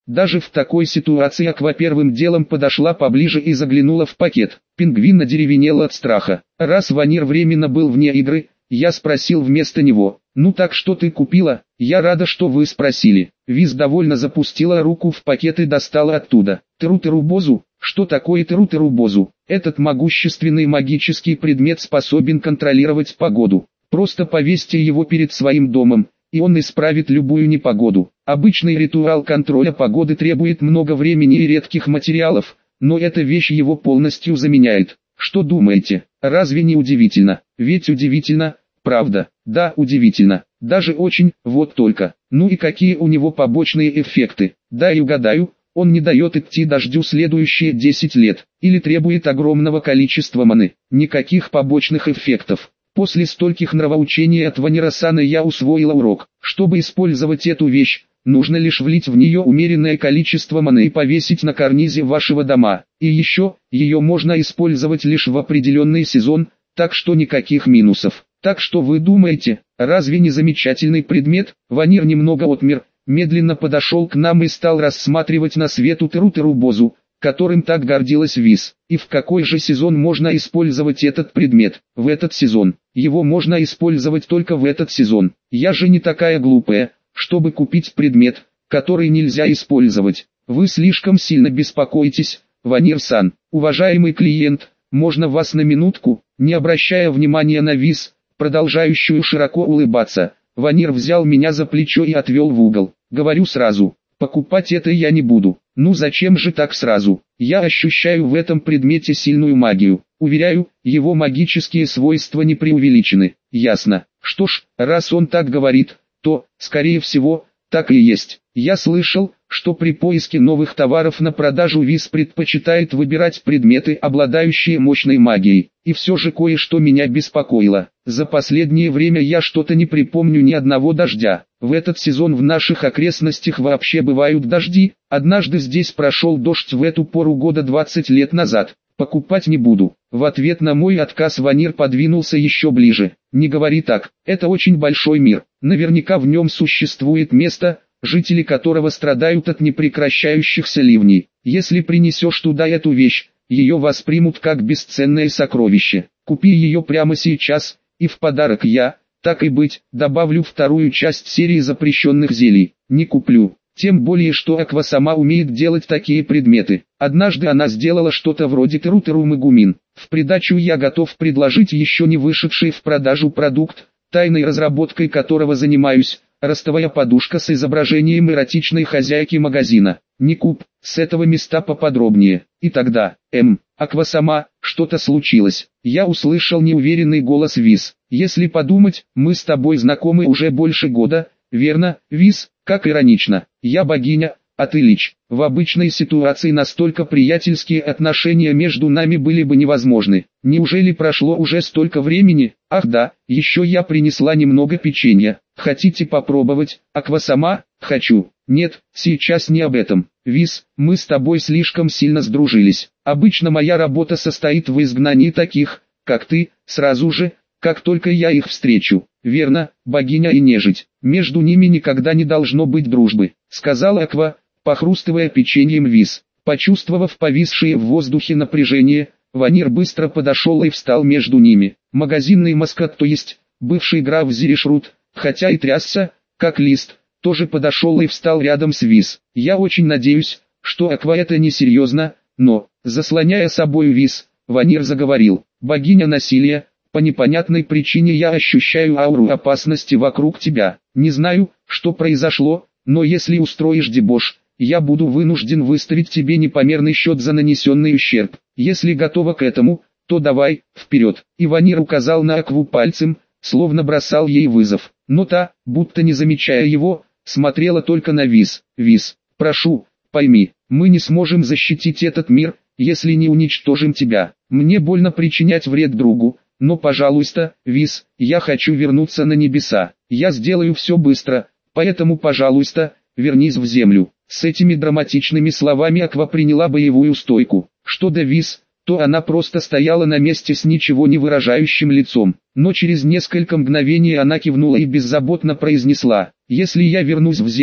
Даже в такой ситуации Аква первым делом подошла поближе и заглянула в пакет. Пингвин одеревенел от страха. Раз Ванир временно был вне игры, я спросил вместо него: «Ну так что ты купила?» «Я рада, что вы спросили». Виз довольно запустила руку в пакет и достала оттуда Теру-Теру-Бозу. Что такое Теру-Теру-Бозу? Этот могущественный магический предмет способен контролировать погоду. Просто повесьте его перед своим домом, и он исправит любую непогоду. Обычный ритуал контроля погоды требует много времени и редких материалов, но эта вещь его полностью заменяет. Что думаете? Разве не удивительно? Ведь удивительно, правда? Да, удивительно. Даже очень, вот только. Ну и какие у него побочные эффекты? Дай угадаю, он не дает идти дождю следующие 10 лет, или требует огромного количества маны. Никаких побочных эффектов. После стольких нравоучений от Ванира-сана я усвоила урок. Чтобы использовать эту вещь, нужно лишь влить в нее умеренное количество маны и повесить на карнизе вашего дома. И еще, ее можно использовать лишь в определенный сезон, так что никаких минусов. Так что вы думаете, разве не замечательный предмет? Ванир немного отмер, медленно подошел к нам и стал рассматривать на свету Теру-Теру-Бозу, которым так гордилась Виз. И в какой же сезон можно использовать этот предмет? В этот сезон. Его можно использовать только в этот сезон. Я же не такая глупая, чтобы купить предмет, который нельзя использовать. Вы слишком сильно беспокоитесь, Ванир-сан. Уважаемый клиент, можно вас на минутку? Не обращая внимания на Виз, продолжающую широко улыбаться, Ванир взял меня за плечо и отвел в угол. Говорю сразу, покупать это я не буду. Ну зачем же так сразу? Я ощущаю в этом предмете сильную магию. Уверяю, его магические свойства не преувеличены. Ясно. Что ж, раз он так говорит, то, скорее всего, так и есть. Я слышал, что при поиске новых товаров на продажу Виз предпочитает выбирать предметы, обладающие мощной магией. И все же кое-что меня беспокоило. За последнее время я что-то не припомню ни одного дождя. В этот сезон в наших окрестностях вообще бывают дожди. Однажды здесь прошел дождь в эту пору года 20 лет назад. Покупать не буду. В ответ на мой отказ Ванир подвинулся еще ближе. Не говори так, это очень большой мир. Наверняка в нем существует место, жители которого страдают от непрекращающихся ливней. Если принесешь туда эту вещь, ее воспримут как бесценное сокровище. Купи ее прямо сейчас, и в подарок я, так и быть, добавлю вторую часть серии запрещенных зелий. Не куплю. Тем более, что Аква сама умеет делать такие предметы. Однажды она сделала что-то вроде Теру-Теру Мегумин. В придачу я готов предложить еще не вышедший в продажу продукт, тайной разработкой которого занимаюсь, ростовая подушка с изображением эротичной хозяйки магазина. Не куп, с этого места поподробнее. И тогда, Аква сама, что-то случилось. Я услышал неуверенный голос Виз. Если подумать, мы с тобой знакомы уже больше года, верно, Виз? Как иронично. Я богиня, а ты лич. В обычной ситуации настолько приятельские отношения между нами были бы невозможны. Неужели прошло уже столько времени? Ах да, еще я принесла немного печенья. Хотите попробовать? Аква сама? Хочу. Нет, сейчас не об этом. Виз, мы с тобой слишком сильно сдружились. Обычно моя работа состоит в изгнании таких, как ты, сразу же, как только я их встречу. Верно, богиня и нежить. Между ними никогда не должно быть дружбы, сказала Аква, похрустывая печеньем Виз. Почувствовав повисшее в воздухе напряжение, Ванир быстро подошел и встал между ними. Магазинный маскот, то есть, бывший граф Зиришрут, хотя и трясся, как лист, тоже подошел и встал рядом с Виз. Я очень надеюсь, что Аква это не серьезно, но, заслоняя собой Виз, Ванир заговорил. Богиня насилия, по непонятной причине я ощущаю ауру опасности вокруг тебя. Не знаю, что произошло, но если устроишь дебош, я буду вынужден выставить тебе непомерный счет за нанесенный ущерб. Если готова к этому, то давай, вперед. И Ванир указал на Акву пальцем, словно бросал ей вызов. Но та, будто не замечая его, смотрела только на Виз. Виз, прошу, пойми, мы не сможем защитить этот мир, если не уничтожим тебя. Мне больно причинять вред другу, но пожалуйста, Виз, я хочу вернуться на небеса. Я сделаю все быстро, поэтому пожалуйста, вернись в землю. С этими драматичными словами Аква приняла боевую стойку. Что до Виз, то она просто стояла на месте с ничего не выражающим лицом. Но через несколько мгновений она кивнула и беззаботно произнесла: «Если я вернусь в землю,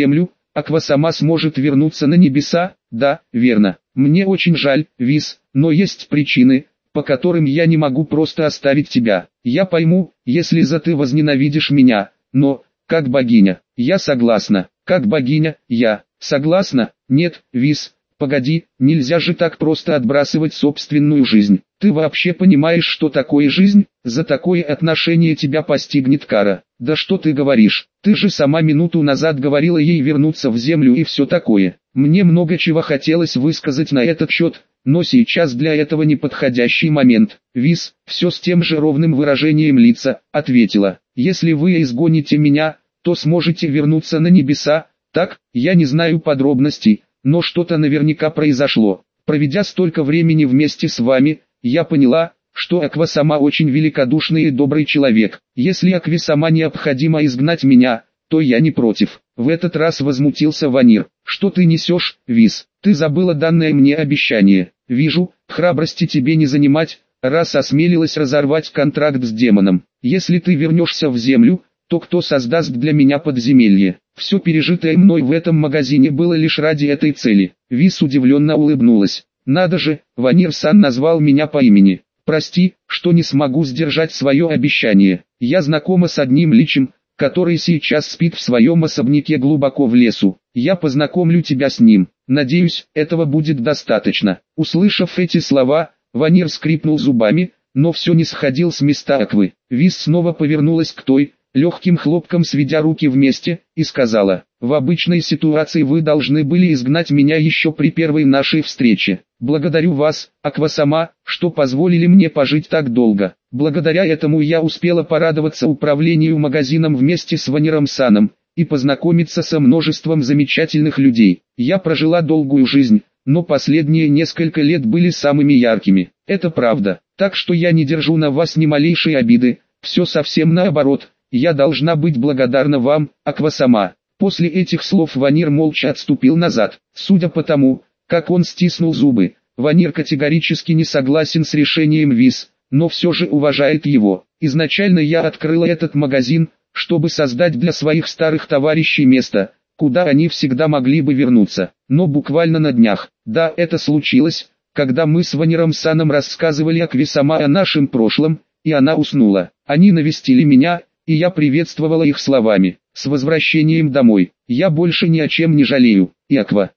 Аква сама сможет вернуться на небеса? Да, верно. Мне очень жаль, Вис, но есть причины, по которым я не могу просто оставить тебя. Я пойму, если ты возненавидишь меня, но, как богиня, я согласна. Как богиня, я согласна? Нет, Вис, погоди, нельзя же так просто отбрасывать собственную жизнь. Ты вообще понимаешь, что такое жизнь? За такое отношение тебя постигнет кара. Да что ты говоришь? Ты же сама минуту назад говорила ей вернуться в землю и все такое. Мне много чего хотелось высказать на этот счет, но сейчас для этого неподходящий момент. Вис, все с тем же ровным выражением лица, ответила. Если вы изгоните меня, то сможете вернуться на небеса. Так, я не знаю подробностей, но что-то наверняка произошло. Проведя столько времени вместе с вами, я поняла, что Аква сама очень великодушный и добрый человек. Если Акве сама необходимо изгнать меня, то я не против. В этот раз возмутился Ванир. Что ты несешь, Вис? Ты забыла данное мне обещание. Вижу, храбрости тебе не занимать, раз осмелилась разорвать контракт с демоном. Если ты вернешься в землю, то кто создаст для меня подземелье? Все пережитое мной в этом магазине было лишь ради этой цели. Вис удивленно улыбнулась. Надо же, Ванир-сан назвал меня по имени. Прости, что не смогу сдержать свое обещание. Я знакома с одним личем, который сейчас спит в своем особняке глубоко в лесу. Я познакомлю тебя с ним. Надеюсь, этого будет достаточно. Услышав эти слова, Ванир скрипнул зубами, но все не сходил с места Аквы. Вис снова повернулась к той, легким хлопком сведя руки вместе, и сказала: «В обычной ситуации вы должны были изгнать меня еще при первой нашей встрече. Благодарю вас, Аква-сама, что позволили мне пожить так долго. Благодаря этому я успела порадоваться управлению магазином вместе с Ваниром-саном и познакомиться со множеством замечательных людей. Я прожила долгую жизнь, но последние несколько лет были самыми яркими. Это правда, так что я не держу на вас ни малейшей обиды, все совсем наоборот». Я должна быть благодарна вам, Аква-сама. После этих слов Ванир молча отступил назад. Судя по тому, как он стиснул зубы, Ванир категорически не согласен с решением Вис, но все же уважает его. Изначально я открыла этот магазин, чтобы создать для своих старых товарищей место, куда они всегда могли бы вернуться. Но буквально на днях, да, это случилось, когда мы с Ваниром-саном рассказывали Акве-сама о нашем прошлом, и она уснула. Они навестили меня, и я приветствовала их словами: «С возвращением домой, я больше ни о чем не жалею». И Аква,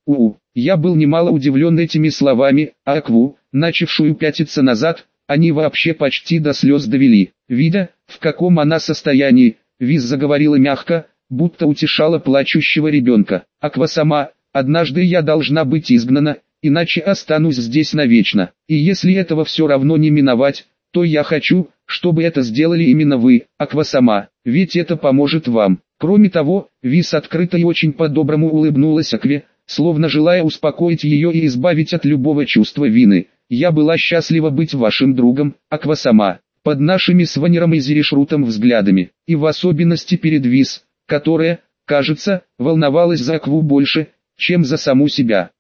Я был немало удивлен этими словами, а Акву, начавшую пятиться назад, они вообще почти до слез довели. Видя, в каком она состоянии, Вис заговорила мягко, будто утешала плачущего ребенка. «Аква сама, однажды я должна быть изгнана, иначе останусь здесь навечно. И если этого все равно не миновать, то я хочу, чтобы это сделали именно вы, Аква сама, ведь это поможет вам». Кроме того, Вис открыто и очень по-доброму улыбнулась Акве, словно желая успокоить ее и избавить от любого чувства вины. «Я была счастлива быть вашим другом, Аква сама, под нашими с Ваниром и Зеришрутом взглядами, и в особенности перед Вис, которая, кажется, волновалась за Акву больше, чем за саму себя.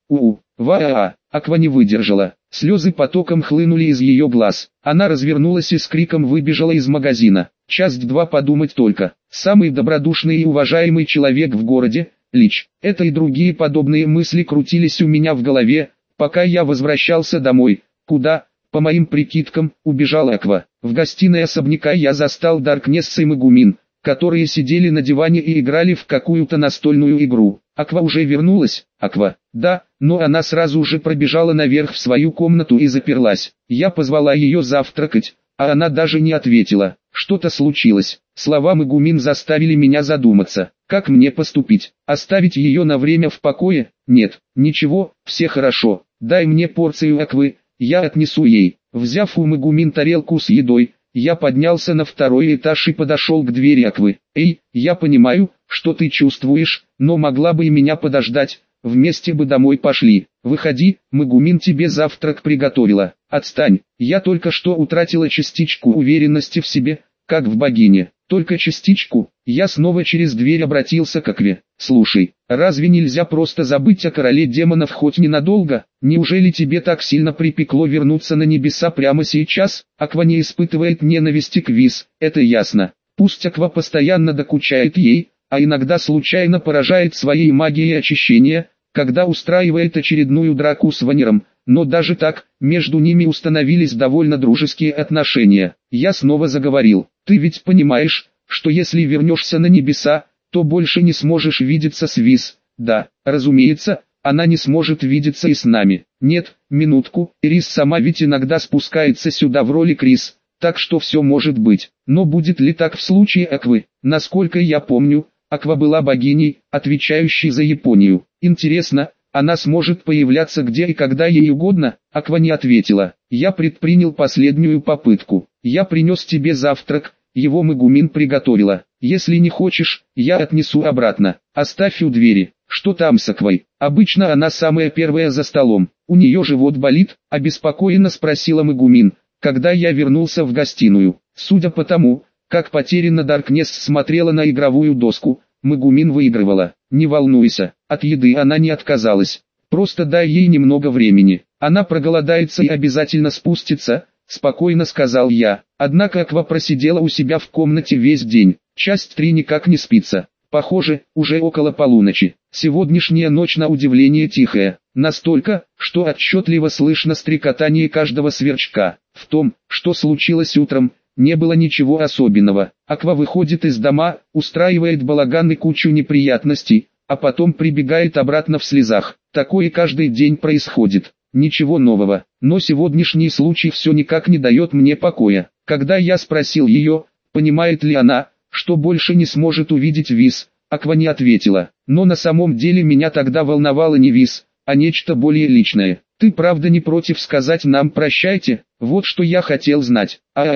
Аква не выдержала. Слезы потоком хлынули из ее глаз. Она развернулась и с криком выбежала из магазина. Часть 2. Подумать только. Самый добродушный и уважаемый человек в городе, Лич. Это и другие подобные мысли крутились у меня в голове, пока я возвращался домой, куда, по моим прикидкам, убежала Аква. В гостиной особняка я застал Даркнесса и Мегумин, которые сидели на диване и играли в какую-то настольную игру. Аква уже вернулась? Аква, да, но она сразу же пробежала наверх в свою комнату и заперлась. Я позвала ее завтракать, а она даже не ответила. Что-то случилось. Слова Мегумин заставили меня задуматься. Как мне поступить? Оставить ее на время в покое? Нет, ничего, все хорошо. Дай мне порцию Аквы, я отнесу ей. Взяв у Мегумин тарелку с едой, я поднялся на второй этаж и подошел к двери Аквы. «Эй, я понимаю, что ты чувствуешь, но могла бы и меня подождать, вместе бы домой пошли. Выходи, Мегумин тебе завтрак приготовила. Отстань, я только что утратила частичку уверенности в себе, как в богине. Только частичку». Я снова через дверь обратился к Акве. «Слушай, разве нельзя просто забыть о короле демонов хоть ненадолго? Неужели тебе так сильно припекло вернуться на небеса прямо сейчас?» Аква не испытывает ненависти к Вис, это ясно. Пусть Аква постоянно докучает ей, а иногда случайно поражает своей магией очищения, когда устраивает очередную драку с Ваниром, но даже так, между ними установились довольно дружеские отношения. Я снова заговорил: «Ты ведь понимаешь, что если вернешься на небеса, то больше не сможешь видеться с Виз?» «Да, разумеется, она не сможет видеться и с нами». «Нет, минутку, Рис сама ведь иногда спускается сюда в роли Крис, так что все может быть. Но будет ли так в случае Аквы? Насколько я помню, Аква была богиней, отвечающей за Японию. Интересно, она сможет появляться где и когда ей угодно?» Аква не ответила. Я предпринял последнюю попытку. «Я принес тебе завтрак, его Мегумин приготовила. Если не хочешь, я отнесу обратно. Оставь у двери». «Что там с Аквой? Обычно она самая первая за столом. У нее живот болит?» — обеспокоенно спросила Мегумин, когда я вернулся в гостиную. Судя по тому, как потерянно Даркнесс смотрела на игровую доску, Мегумин выигрывала. «Не волнуйся, от еды она не отказалась. Просто дай ей немного времени. Она проголодается и обязательно спустится», — спокойно сказал я. Однако Аква просидела у себя в комнате весь день. Часть 3 никак не спится. Похоже, уже около полуночи. Сегодняшняя ночь на удивление тихая. Настолько, что отчетливо слышно стрекотание каждого сверчка. В том, что случилось утром, не было ничего особенного. Аква выходит из дома, устраивает балаган и кучу неприятностей, а потом прибегает обратно в слезах. Такое каждый день происходит. Ничего нового. Но сегодняшний случай все никак не дает мне покоя. Когда я спросил ее, понимает ли она, что больше не сможет увидеть Виз, Аква не ответила. Но на самом деле меня тогда волновало не Виз, а нечто более личное. «Ты правда не против сказать нам прощайте?» Вот что я хотел знать.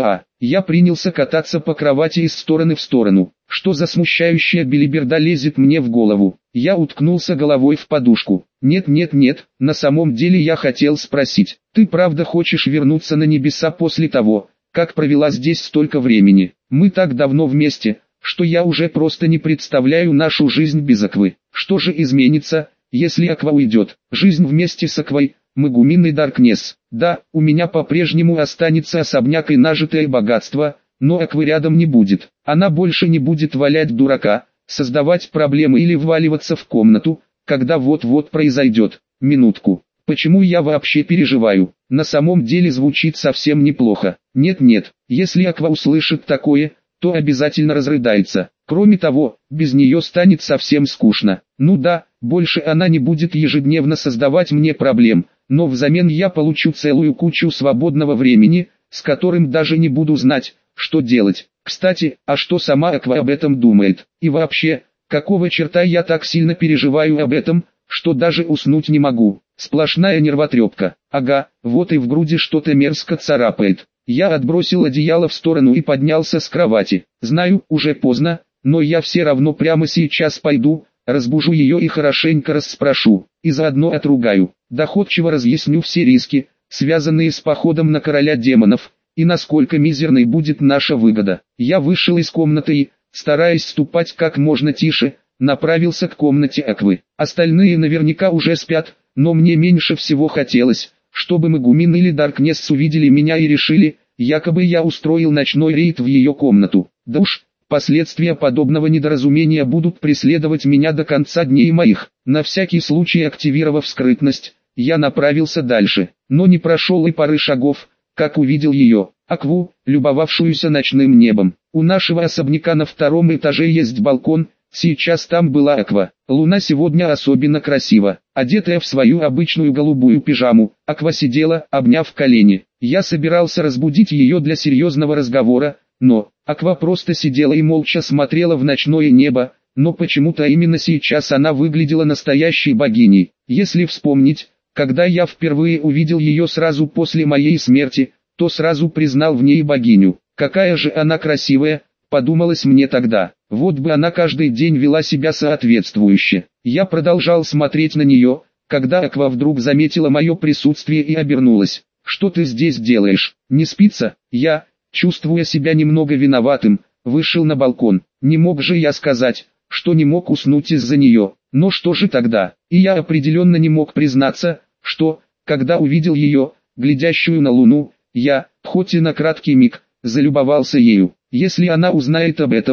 Я принялся кататься по кровати из стороны в сторону. Что за смущающая белиберда лезет мне в голову? Я уткнулся головой в подушку. Нет, на самом деле я хотел спросить. Ты правда хочешь вернуться на небеса после того, как провела здесь столько времени? Мы так давно вместе, что я уже просто не представляю нашу жизнь без Аквы. Что же изменится, если Аква уйдет? Жизнь вместе с Аквой, Мегумин и Даркнесс. Да, у меня по-прежнему останется особняк и нажитое богатство, но Аквы рядом не будет. Она больше не будет валять дурака, создавать проблемы или вваливаться в комнату, когда вот-вот произойдет. Минутку. Почему я вообще переживаю? На самом деле звучит совсем неплохо. Нет, если Аква услышит такое, то обязательно разрыдается. Кроме того, без нее станет совсем скучно. Ну да, больше она не будет ежедневно создавать мне проблем, но взамен я получу целую кучу свободного времени, с которым даже не буду знать, что делать. Кстати, а что сама Аква об этом думает? И вообще, какого черта я так сильно переживаю об этом, что даже уснуть не могу? Сплошная нервотрепка. Ага, вот и в груди что-то мерзко царапает. Я отбросил одеяло в сторону и поднялся с кровати. Знаю, уже поздно, но я все равно прямо сейчас пойду, разбужу ее и хорошенько расспрошу, и заодно отругаю. Доходчиво разъясню все риски, связанные с походом на короля демонов, и насколько мизерной будет наша выгода. Я вышел из комнаты и, стараясь ступать как можно тише, направился к комнате Аквы. Остальные наверняка уже спят, но мне меньше всего хотелось, чтобы Мегумин или Даркнесс увидели меня и решили, якобы я устроил ночной рейд в ее комнату. Да уж, последствия подобного недоразумения будут преследовать меня до конца дней моих. На всякий случай активировав скрытность, я направился дальше, но не прошел и пары шагов, как увидел ее, Акву, любовавшуюся ночным небом. У нашего особняка на 2-м этаже есть балкон, сейчас там была Аква. Луна сегодня особенно красива. Одетая в свою обычную голубую пижаму, Аква сидела, обняв колени. Я собирался разбудить ее для серьезного разговора, но Аква просто сидела и молча смотрела в ночное небо, но почему-то именно сейчас она выглядела настоящей богиней. Если вспомнить, когда я впервые увидел ее сразу после моей смерти, то сразу признал в ней богиню. Какая же она красивая, подумалось мне тогда. Вот бы она каждый день вела себя соответствующе. Я продолжал смотреть на нее, когда Аква вдруг заметила мое присутствие и обернулась. «Что ты здесь делаешь? Не спится?» Я, чувствуя себя немного виноватым, вышел на балкон. Не мог же я сказать, что не мог уснуть из-за нее. Но что же тогда? И я определенно не мог признаться, что, когда увидел ее, глядящую на луну, я, хоть и на краткий миг, залюбовался ею. Если она узнает об этом,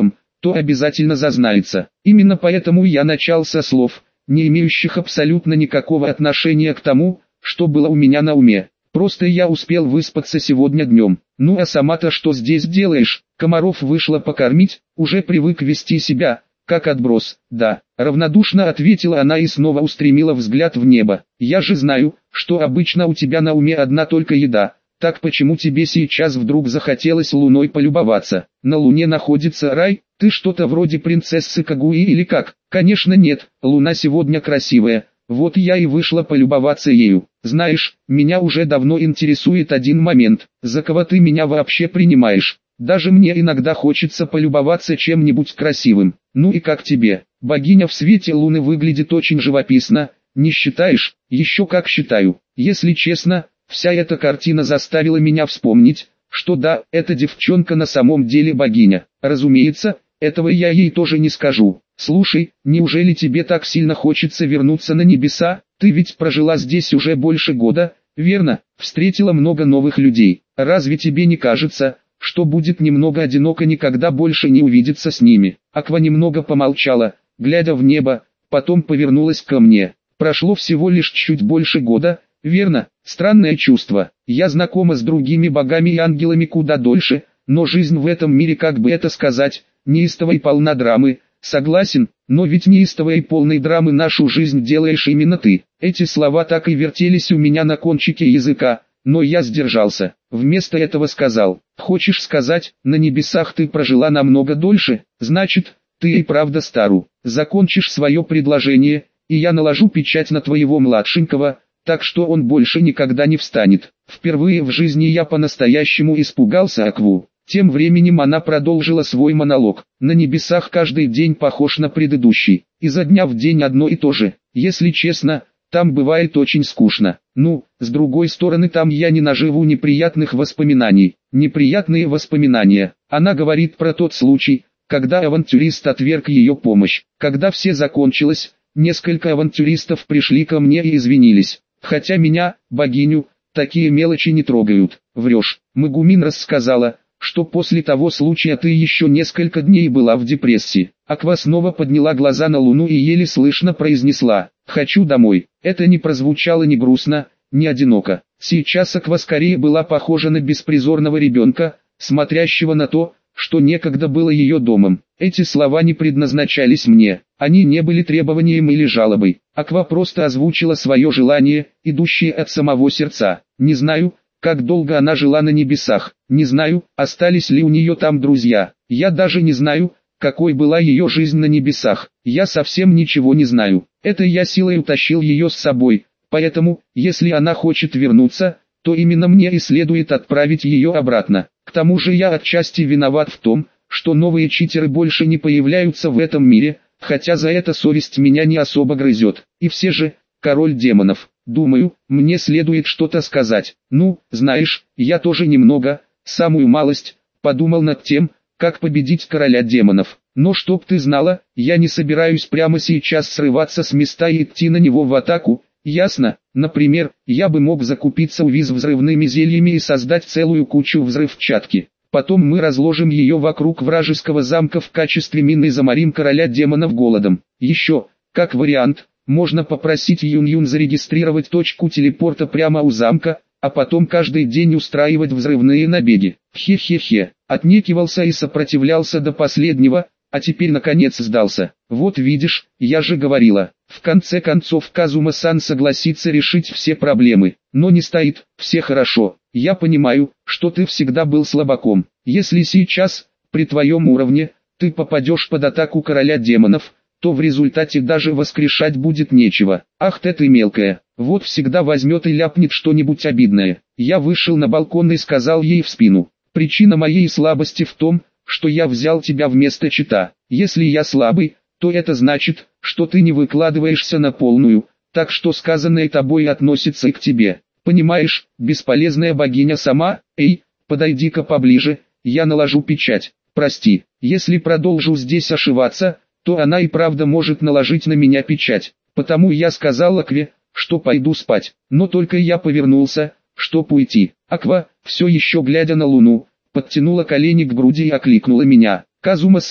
то обязательно зазнается. Именно поэтому я начал со слов, не имеющих абсолютно никакого отношения к тому, что было у меня на уме. Просто я успел выспаться сегодня днем. Ну а сама-то что здесь делаешь? Комаров вышла покормить, уже привык вести себя, как отброс. Да, равнодушно ответила она и снова устремила взгляд в небо. Я же знаю, что обычно у тебя на уме одна только еда. Так почему тебе сейчас вдруг захотелось луной полюбоваться? На луне находится рай, ты что-то вроде принцессы Кагуи или как? Конечно нет, луна сегодня красивая. Вот я и вышла полюбоваться ею. Знаешь, меня уже давно интересует один момент. За кого ты меня вообще принимаешь? Даже мне иногда хочется полюбоваться чем-нибудь красивым. Ну и как тебе? Богиня в свете луны выглядит очень живописно, не считаешь? Еще как считаю. Если честно, вся эта картина заставила меня вспомнить, что да, эта девчонка на самом деле богиня. Разумеется, этого я ей тоже не скажу. Слушай, неужели тебе так сильно хочется вернуться на небеса? Ты ведь прожила здесь уже больше года, верно? Встретила много новых людей. Разве тебе не кажется, что будет немного одиноко никогда больше не увидеться с ними? Аква немного помолчала, глядя в небо, потом повернулась ко мне. Прошло всего лишь чуть больше года, верно? Странное чувство. Я знакома с другими богами и ангелами куда дольше, но жизнь в этом мире, как бы это сказать, неистова и полна драмы. Согласен, но ведь неистовой и полной драмы нашу жизнь делаешь именно ты. Эти слова так и вертелись у меня на кончике языка, но я сдержался. Вместо этого сказал: хочешь сказать, на небесах ты прожила намного дольше? Значит, ты и правда стару. Закончишь свое предложение, и я наложу печать на твоего младшенького, так что он больше никогда не встанет. Впервые в жизни я по-настоящему испугался Акву. Тем временем она продолжила свой монолог. На небесах каждый день похож на предыдущий. Изо дня в день одно и то же. Если честно, там бывает очень скучно. Ну, с другой стороны, там я не наживу неприятных воспоминаний. Неприятные воспоминания. Она говорит про тот случай, когда авантюрист отверг ее помощь. Когда все закончилось, несколько авантюристов пришли ко мне и извинились. Хотя меня, богиню, такие мелочи не трогают. Врешь. Магумин рассказала, что после того случая ты еще несколько дней была в депрессии. Аква снова подняла глаза на луну и еле слышно произнесла: «Хочу домой». Это не прозвучало ни грустно, ни одиноко. Сейчас Аква скорее была похожа на беспризорного ребенка, смотрящего на то, что некогда было ее домом. Эти слова не предназначались мне, они не были требованием или жалобой. Аква просто озвучила свое желание, идущее от самого сердца. Не знаю, как долго она жила на небесах, не знаю, остались ли у нее там друзья. Я даже не знаю, какой была ее жизнь на небесах. Я совсем ничего не знаю. Это я силой утащил ее с собой, поэтому, если она хочет вернуться, то именно мне и следует отправить ее обратно. К тому же я отчасти виноват в том, что новые читеры больше не появляются в этом мире, хотя за это совесть меня не особо грызет. И все же, король демонов. Думаю, мне следует что-то сказать. Ну, знаешь, я тоже немного, самую малость, подумал над тем, как победить короля демонов. Но чтоб ты знала, я не собираюсь прямо сейчас срываться с места и идти на него в атаку, ясно? Например, я бы мог закупиться у Виз взрывными зельями и создать целую кучу взрывчатки. Потом мы разложим ее вокруг вражеского замка в качестве мины и заморим короля демонов голодом. Еще, как вариант, можно попросить Юн-Юн зарегистрировать точку телепорта прямо у замка, а потом каждый день устраивать взрывные набеги. Хе-хе-хе, отнекивался и сопротивлялся до последнего, а теперь наконец сдался. Вот видишь, я же говорила. В конце концов Казума-сан согласится решить все проблемы, но не стоит, все хорошо. Я понимаю, что ты всегда был слабаком. Если сейчас, при твоем уровне, ты попадешь под атаку короля демонов, то в результате даже воскрешать будет нечего. Ах ты мелкая, вот всегда возьмет и ляпнет что-нибудь обидное. Я вышел на балкон и сказал ей в спину: причина моей слабости в том, что я взял тебя вместо чита. Если я слабый, то это значит, что ты не выкладываешься на полную, так что сказанное тобой относится и к тебе. Понимаешь, бесполезная богиня сама. Эй, подойди-ка поближе, я наложу печать. Прости, если продолжу здесь ошибаться, то она и правда может наложить на меня печать. Потому я сказал Акве, что пойду спать. Но только я повернулся, чтоб уйти. Аква, все еще глядя на луну, подтянула колени к груди и окликнула меня: «Казума-сан».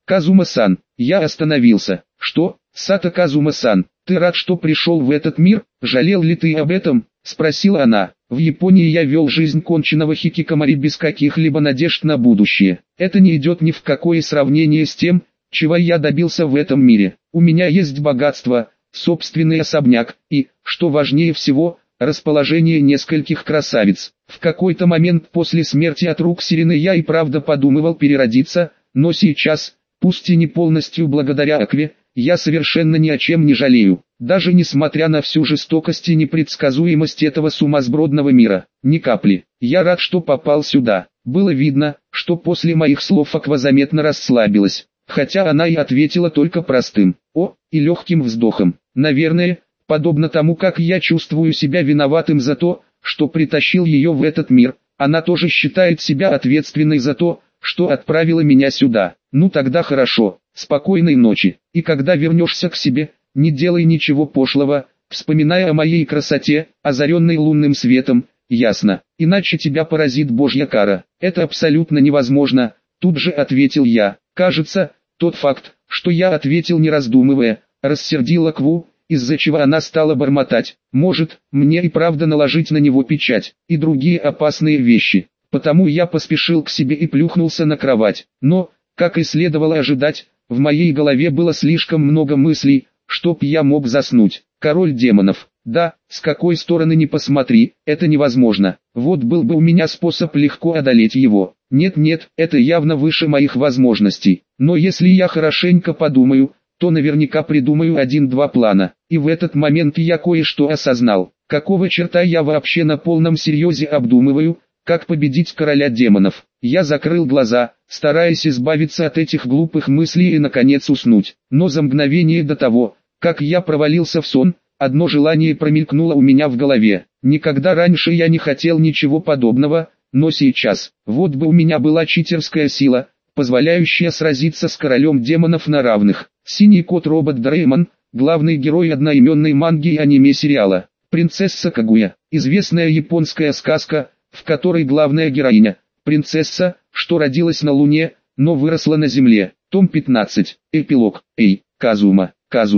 Казума-сан, я остановился. Что, Сато Казума-сан, ты рад, что пришел в этот мир? Жалел ли ты об этом? Спросила она. В Японии я вел жизнь конченого хикикомори без каких-либо надежд на будущее. Это не идет ни в какое сравнение с тем, чего я добился в этом мире. У меня есть богатство, собственный особняк и, что важнее всего, расположение нескольких красавиц. В какой-то момент после смерти от рук Сирены я и правда подумывал переродиться, но сейчас, пусть и не полностью благодаря Акве, я совершенно ни о чем не жалею. Даже несмотря на всю жестокость и непредсказуемость этого сумасбродного мира, ни капли. Я рад, что попал сюда. Было видно, что после моих слов Аква заметно расслабилась, хотя она и ответила только простым «О» и легким вздохом. Наверное, подобно тому, как я чувствую себя виноватым за то, что притащил ее в этот мир, она тоже считает себя ответственной за то, что отправила меня сюда. Ну тогда хорошо, спокойной ночи. И когда вернешься к себе, не делай ничего пошлого, вспоминая о моей красоте, озаренной лунным светом, ясно, иначе тебя поразит Божья кара. Это абсолютно невозможно, тут же ответил я. Кажется, тот факт, что я ответил не раздумывая, рассердил Акву, из-за чего она стала бормотать. Может, мне и правда наложить на него печать, и другие опасные вещи. Потому я поспешил к себе и плюхнулся на кровать. Но, как и следовало ожидать, в моей голове было слишком много мыслей, чтоб я мог заснуть. Король демонов. Да, с какой стороны ни посмотри, это невозможно. Вот был бы у меня способ легко одолеть его. Нет, это явно выше моих возможностей. Но если я хорошенько подумаю, то наверняка придумаю 1-2 плана. И в этот момент я кое-что осознал. Какого черта я вообще на полном серьезе обдумываю, как победить короля демонов? Я закрыл глаза, стараясь избавиться от этих глупых мыслей и наконец уснуть. Но за мгновение до того, как я провалился в сон, одно желание промелькнуло у меня в голове. Никогда раньше я не хотел ничего подобного, но сейчас, вот бы у меня была читерская сила, позволяющая сразиться с королем демонов на равных. Синий кот-робот Доraemon, главный герой одноименной манги и аниме сериала. Принцесса Кагуя, известная японская сказка, в которой главная героиня, принцесса, что родилась на Луне, но выросла на Земле. Том 15. Эпилог. Эй, Казума,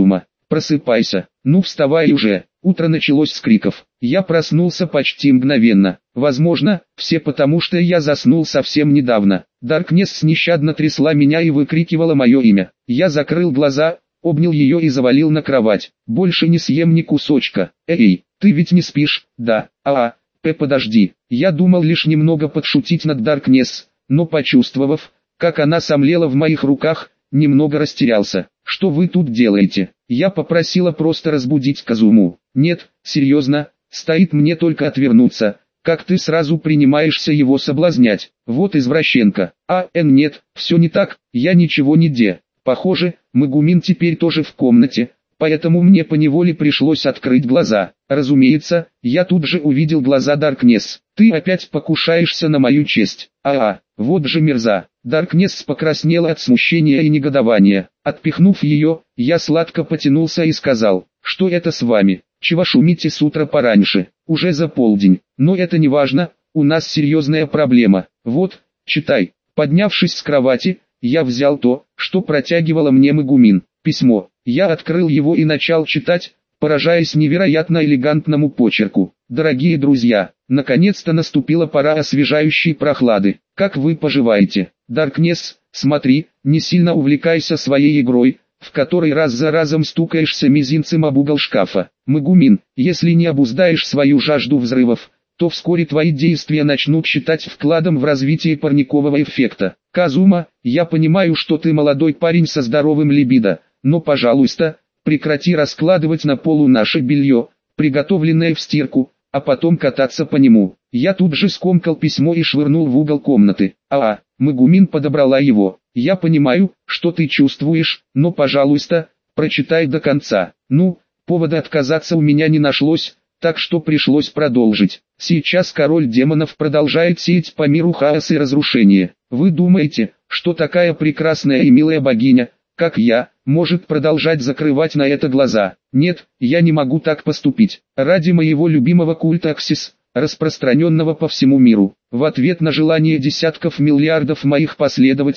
просыпайся, ну вставай уже. Утро началось с криков. Я проснулся почти мгновенно. Возможно, все потому, что я заснул совсем недавно. Даркнесс нещадно трясла меня и выкрикивала мое имя. Я закрыл глаза, обнял ее и завалил на кровать. Больше не съем ни кусочка. Эй, ты ведь не спишь, да? Подожди. Я думал лишь немного подшутить над Даркнесс, но почувствовав, как она сомлела в моих руках, немного растерялся. Что вы тут делаете? Я попросила просто разбудить Казуму. Нет, серьезно, стоит мне только отвернуться, как ты сразу принимаешься его соблазнять. Вот извращенка. Нет, все не так, я ничего не де. Похоже, Мегумин теперь тоже в комнате, поэтому мне поневоле пришлось открыть глаза. Разумеется, я тут же увидел глаза Даркнесс. Ты опять покушаешься на мою честь. Вот же мерза. Даркнесс покраснела от смущения и негодования. Отпихнув ее, я сладко потянулся и сказал, что это с вами? Чего шумите с утра пораньше? Уже за полдень. Но это не важно, у нас серьезная проблема. Вот, читай. Поднявшись с кровати, я взял то, что протягивала мне Мегумин. Письмо. Я открыл его и начал читать, поражаясь невероятно элегантному почерку. Дорогие друзья, наконец-то наступила пора освежающей прохлады. Как вы поживаете? Даркнесс, смотри, не сильно увлекайся своей игрой, в которой раз за разом стукаешься мизинцем об угол шкафа. Мегумин, если не обуздаешь свою жажду взрывов, то вскоре твои действия начнут считать вкладом в развитие парникового эффекта. Казума, я понимаю, что ты молодой парень со здоровым либидо, но пожалуйста, прекрати раскладывать на полу наше белье, приготовленное в стирку, а потом кататься по нему. Я тут же скомкал письмо и швырнул в угол комнаты. Мегумин подобрала его. Я понимаю, что ты чувствуешь, но пожалуйста, прочитай до конца. Повода отказаться у меня не нашлось, так что пришлось продолжить. Сейчас король демонов продолжает сеять по миру хаос и разрушение. Вы думаете, что такая прекрасная и милая богиня, как я, может продолжать закрывать на это глаза? Нет, я не могу так поступить. Ради моего любимого культа Аксис, распространенного по всему миру, в ответ на желание десятков миллиардов моих последователей,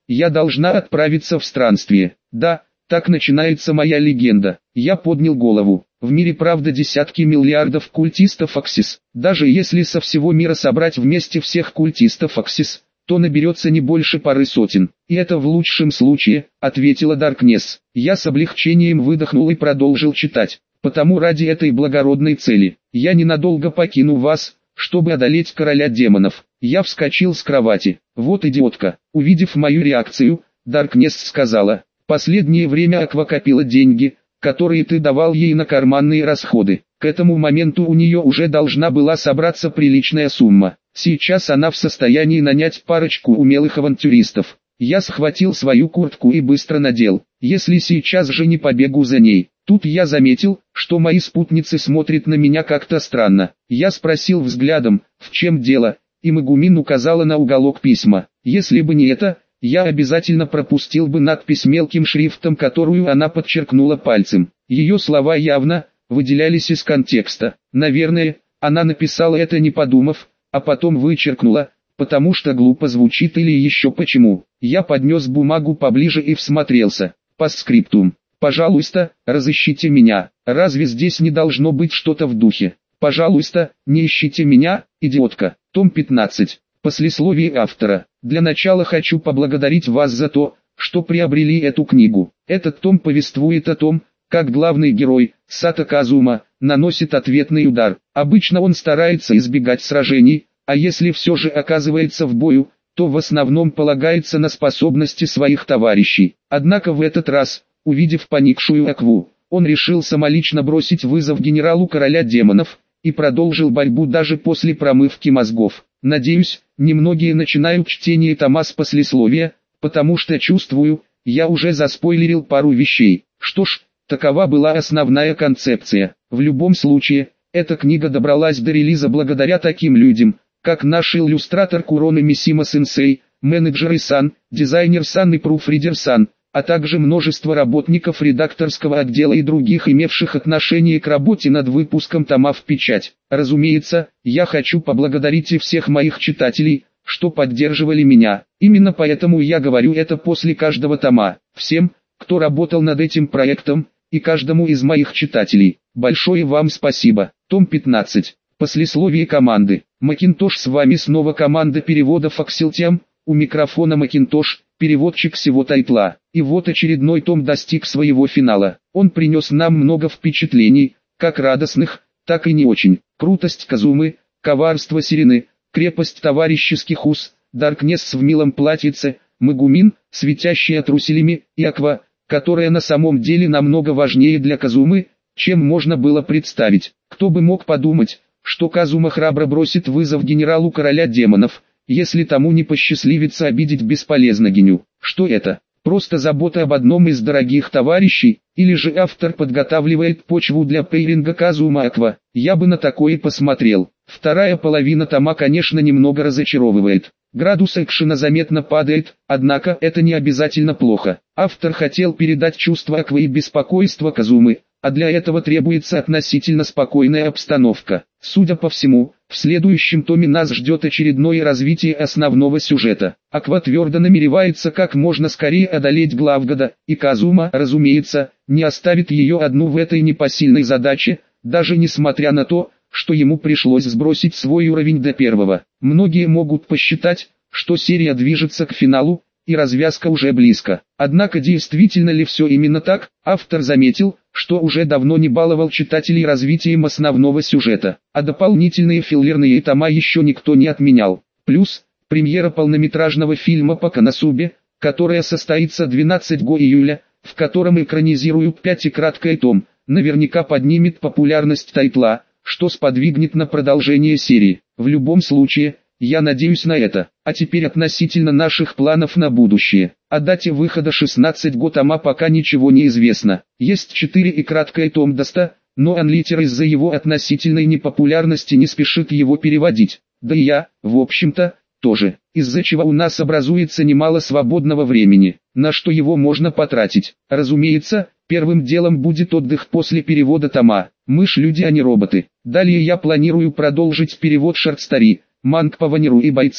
я должна отправиться в странствие. Да, так начинается моя легенда. Я поднял голову. В мире правда десятки миллиардов культистов Аксис. Даже если со всего мира собрать вместе всех культистов Аксис, то наберется не больше пары сотен. И это в лучшем случае, ответила Даркнесс. Я с облегчением выдохнул и продолжил читать. Потому ради этой благородной цели, я ненадолго покину вас, чтобы одолеть короля демонов. Я вскочил с кровати. Вот идиотка. Увидев мою реакцию, Даркнесс сказала: последнее время Аква копила деньги, которые ты давал ей на карманные расходы. К этому моменту у нее уже должна была собраться приличная сумма. Сейчас она в состоянии нанять парочку умелых авантюристов. Я схватил свою куртку и быстро надел. Если сейчас же не побегу за ней. Тут я заметил, что мои спутницы смотрят на меня как-то странно. Я спросил взглядом, в чем дело, и Магумин указала на уголок письма. Если бы не это, я обязательно пропустил бы надпись мелким шрифтом, которую она подчеркнула пальцем. Ее слова явно выделялись из контекста. Наверное, она написала это не подумав, а потом вычеркнула, потому что глупо звучит или еще почему. Я поднес бумагу поближе и всмотрелся. Постскриптум. Пожалуйста, разыщите меня. Разве здесь не должно быть что-то в духе? Пожалуйста, не ищите меня, идиотка. Том 15. Послесловие автора. Для начала хочу поблагодарить вас за то, что приобрели эту книгу. Этот том повествует о том, как главный герой, Сато Казума, наносит ответный удар. Обычно он старается избегать сражений, а если все же оказывается в бою, то в основном полагается на способности своих товарищей. Однако в этот раз, увидев поникшую Акву, он решил самолично бросить вызов генералу короля демонов, и продолжил борьбу даже после промывки мозгов. Надеюсь, немногие начинают чтение тома с послесловия, потому что чувствую, я уже заспойлерил пару вещей. Что ж, такова была основная концепция. В любом случае, эта книга добралась до релиза благодаря таким людям, как наш иллюстратор Куроми Мисима-сенсей, менеджер Сан, дизайнер Сан и пруфридер Сан, а также множество работников редакторского отдела и других, имевших отношение к работе над выпуском тома в печать. Разумеется, я хочу поблагодарить и всех моих читателей, что поддерживали меня. Именно поэтому я говорю это после каждого тома. Всем, кто работал над этим проектом, и каждому из моих читателей. Большое вам спасибо. Том 15. Послесловие команды. Макинтош, с вами снова команда перевода Факсилтям, у микрофона Макинтош, переводчик всего тайтла. И вот очередной том достиг своего финала. Он принес нам много впечатлений, как радостных, так и не очень. Крутость Казумы, коварство Сирены, крепость товарищеских уз, Даркнесс в милом платьице, Магумин, светящая труселями, и Аква, которая на самом деле намного важнее для Казумы, чем можно было представить. Кто бы мог подумать, что Казума храбро бросит вызов генералу короля демонов, если тому не посчастливится обидеть бесполезно Геню. Что это? Просто забота об одном из дорогих товарищей, или же автор подготавливает почву для пейринга Казума Аква? Я бы на такое посмотрел. Вторая половина тома, конечно, немного разочаровывает. Градус экшена заметно падает, однако это не обязательно плохо. Автор хотел передать чувство Аквы и беспокойство Казумы, а для этого требуется относительно спокойная обстановка. Судя по всему, в следующем томе нас ждет очередное развитие основного сюжета. Аква твердо намеревается как можно скорее одолеть Главгода, и Казума, разумеется, не оставит ее одну в этой непосильной задаче, даже несмотря на то, что ему пришлось сбросить свой уровень до первого. Многие могут посчитать, что серия движется к финалу, и развязка уже близко. Однако действительно ли все именно так? Автор заметил, что уже давно не баловал читателей развитием основного сюжета, а дополнительные филлерные тома еще никто не отменял. Плюс, премьера полнометражного фильма по Коносубе, которая состоится 12 июля, в котором экранизируют 5 и краткий том, наверняка поднимет популярность тайтла, что сподвигнет на продолжение серии. В любом случае, я надеюсь на это. А теперь относительно наших планов на будущее. О дате выхода 16 тома пока ничего не известно. Есть 4 и краткий том Даста, но Анлитер из-за его относительной непопулярности не спешит его переводить. Да и я, в общем-то, тоже. Из-за чего у нас образуется немало свободного времени, на что его можно потратить. Разумеется, первым делом будет отдых после перевода тома. Мы ж люди, а не роботы. Далее я планирую продолжить перевод шортстори, манг по Ваниру и бойцам,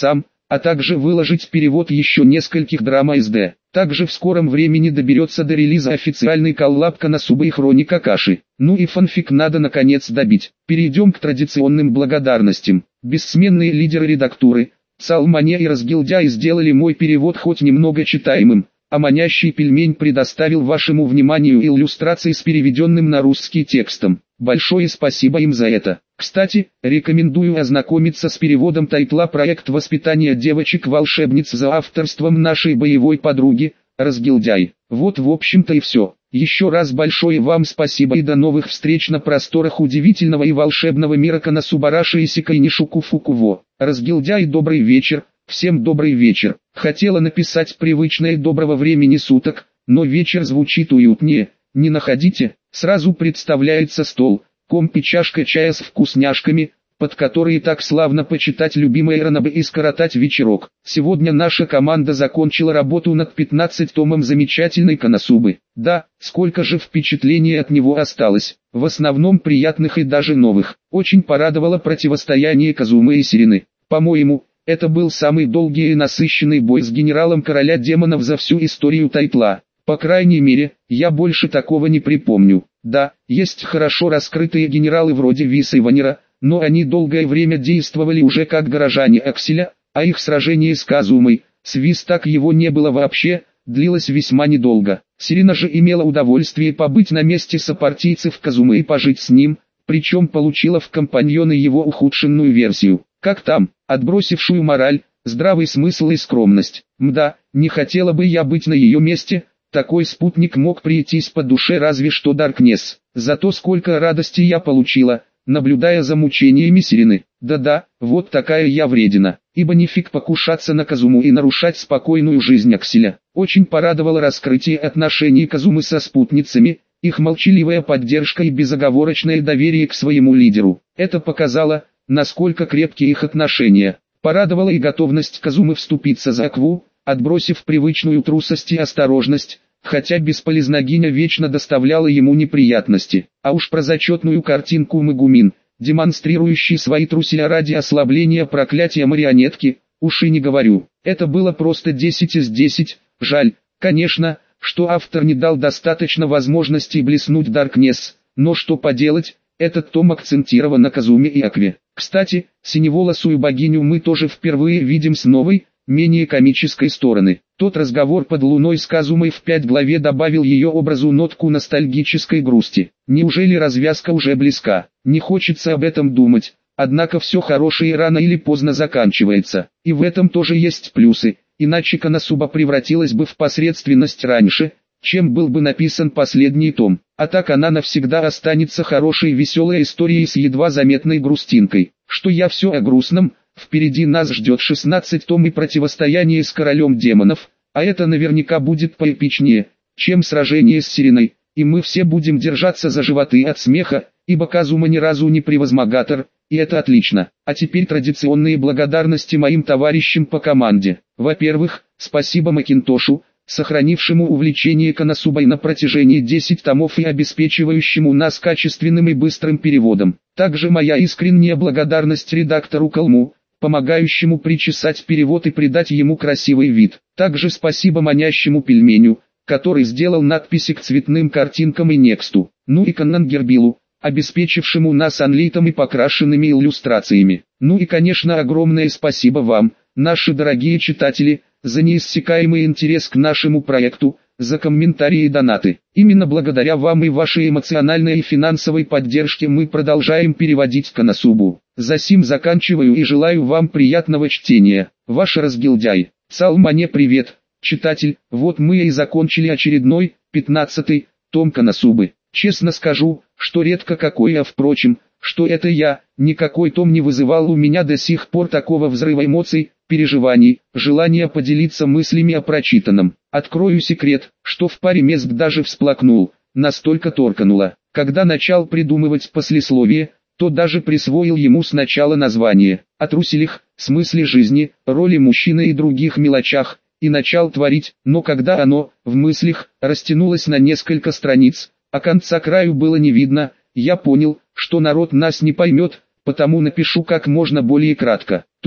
а также выложить перевод еще нескольких драм АСД. Также в скором времени доберется до релиза официальный коллаб Коносуба и Хроника Каши. Ну и фанфик надо наконец добить. Перейдем к традиционным благодарностям. Бессменные лидеры редактуры, Цалмане и Разгильдяй сделали мой перевод хоть немного читаемым, а манящий пельмень предоставил вашему вниманию иллюстрации с переведенным на русский текстом. Большое спасибо им за это. Кстати, рекомендую ознакомиться с переводом тайтла «Проект воспитания девочек-волшебниц» за авторством нашей боевой подруги, Разгильдяй. Вот в общем-то и все. Еще раз большое вам спасибо и до новых встреч на просторах удивительного и волшебного мира Коносубараши и Сикайнишуку Фукуво. Разгильдяй, добрый вечер. Всем добрый вечер. Хотела написать привычное доброго времени суток, но вечер звучит уютнее, не находите? Сразу представляется стол, комп и чашка чая с вкусняшками, под которые так славно почитать любимые ранобы и скоротать вечерок. Сегодня наша команда закончила работу над 15-томом замечательной Коносубы. Да, сколько же впечатлений от него осталось, в основном приятных и даже новых. Очень порадовало противостояние Казумы и Сирены. По-моему, это был самый долгий и насыщенный бой с генералом короля демонов за всю историю тайтла. По крайней мере, я больше такого не припомню. Да, есть хорошо раскрытые генералы вроде Виса и Ванера, но они долгое время действовали уже как горожане Акселя, а их сражение с Казумой, с Вис так его не было вообще, длилось весьма недолго. Сирена же имела удовольствие побыть на месте сопартийцев Казумы и пожить с ним, причем получила в компаньоны его ухудшенную версию. Как там, отбросившую мораль, здравый смысл и скромность. Мда, не хотела бы я быть на ее месте, такой спутник мог прийтись по душе разве что Даркнесс. Зато сколько радости я получила, наблюдая за мучениями Сирены. Да-да, вот такая я вредина, ибо нифиг покушаться на Казуму и нарушать спокойную жизнь Акселя. Очень порадовало раскрытие отношений Казумы со спутницами, их молчаливая поддержка и безоговорочное доверие к своему лидеру. Это показало, насколько крепки их отношения. Порадовала и готовность Казумы вступиться за Акву, отбросив привычную трусость и осторожность, хотя бесполезногиня вечно доставляла ему неприятности. А уж про зачетную картинку Мегумин, демонстрирующий свои труселя ради ослабления проклятия марионетки, уж и не говорю. Это было просто 10 из 10, жаль, конечно, что автор не дал достаточно возможностей блеснуть Даркнесс, но что поделать, этот том акцентирован на Казуме и Акве. Кстати, синеволосую богиню мы тоже впервые видим с новой, менее комической стороны. Тот разговор под луной с Казумой в 5 главе добавил ее образу нотку ностальгической грусти. Неужели развязка уже близка? Не хочется об этом думать, однако все хорошее рано или поздно заканчивается. И в этом тоже есть плюсы, иначе Коносуба превратилась бы в посредственность раньше, чем был бы написан последний том. А так она навсегда останется хорошей веселой историей с едва заметной грустинкой. Что я все о грустном, впереди нас ждет 16 том и противостояние с королем демонов, а это наверняка будет поэпичнее, чем сражение с Сиреной, и мы все будем держаться за животы от смеха, ибо Казума ни разу не превозмогатор, и это отлично. А теперь традиционные благодарности моим товарищам по команде. Во-первых, спасибо Макинтошу, сохранившему увлечение Коносубой на протяжении 10 томов и обеспечивающему нас качественным и быстрым переводом. Также моя искренняя благодарность редактору Калму, помогающему причесать перевод и придать ему красивый вид. Также спасибо манящему пельменю, который сделал надписи к цветным картинкам и нексту. Ну и Каннангербилу, обеспечившему нас анлитом и покрашенными иллюстрациями. Ну и конечно огромное спасибо вам, наши дорогие читатели, за неиссякаемый интерес к нашему проекту, за комментарии и донаты. Именно благодаря вам и вашей эмоциональной и финансовой поддержке мы продолжаем переводить Коносубу. Засим заканчиваю и желаю вам приятного чтения. Ваш Разгильдяй. Цалмане привет, читатель. Вот мы и закончили очередной, 15-й, том Коносубы. Честно скажу, что редко какой, а впрочем, что это я, никакой том не вызывал у меня до сих пор такого взрыва эмоций, переживаний, желания поделиться мыслями о прочитанном. Открою секрет, что в паре мест даже всплакнул, настолько торкануло. Когда начал придумывать послесловие, то даже присвоил ему сначала название, о труселях, смысле жизни, роли мужчины и других мелочах, и начал творить, но когда оно, в мыслях, растянулось на несколько страниц, а конца краю было не видно, я понял, что народ нас не поймет, потому напишу как можно более кратко. Тут,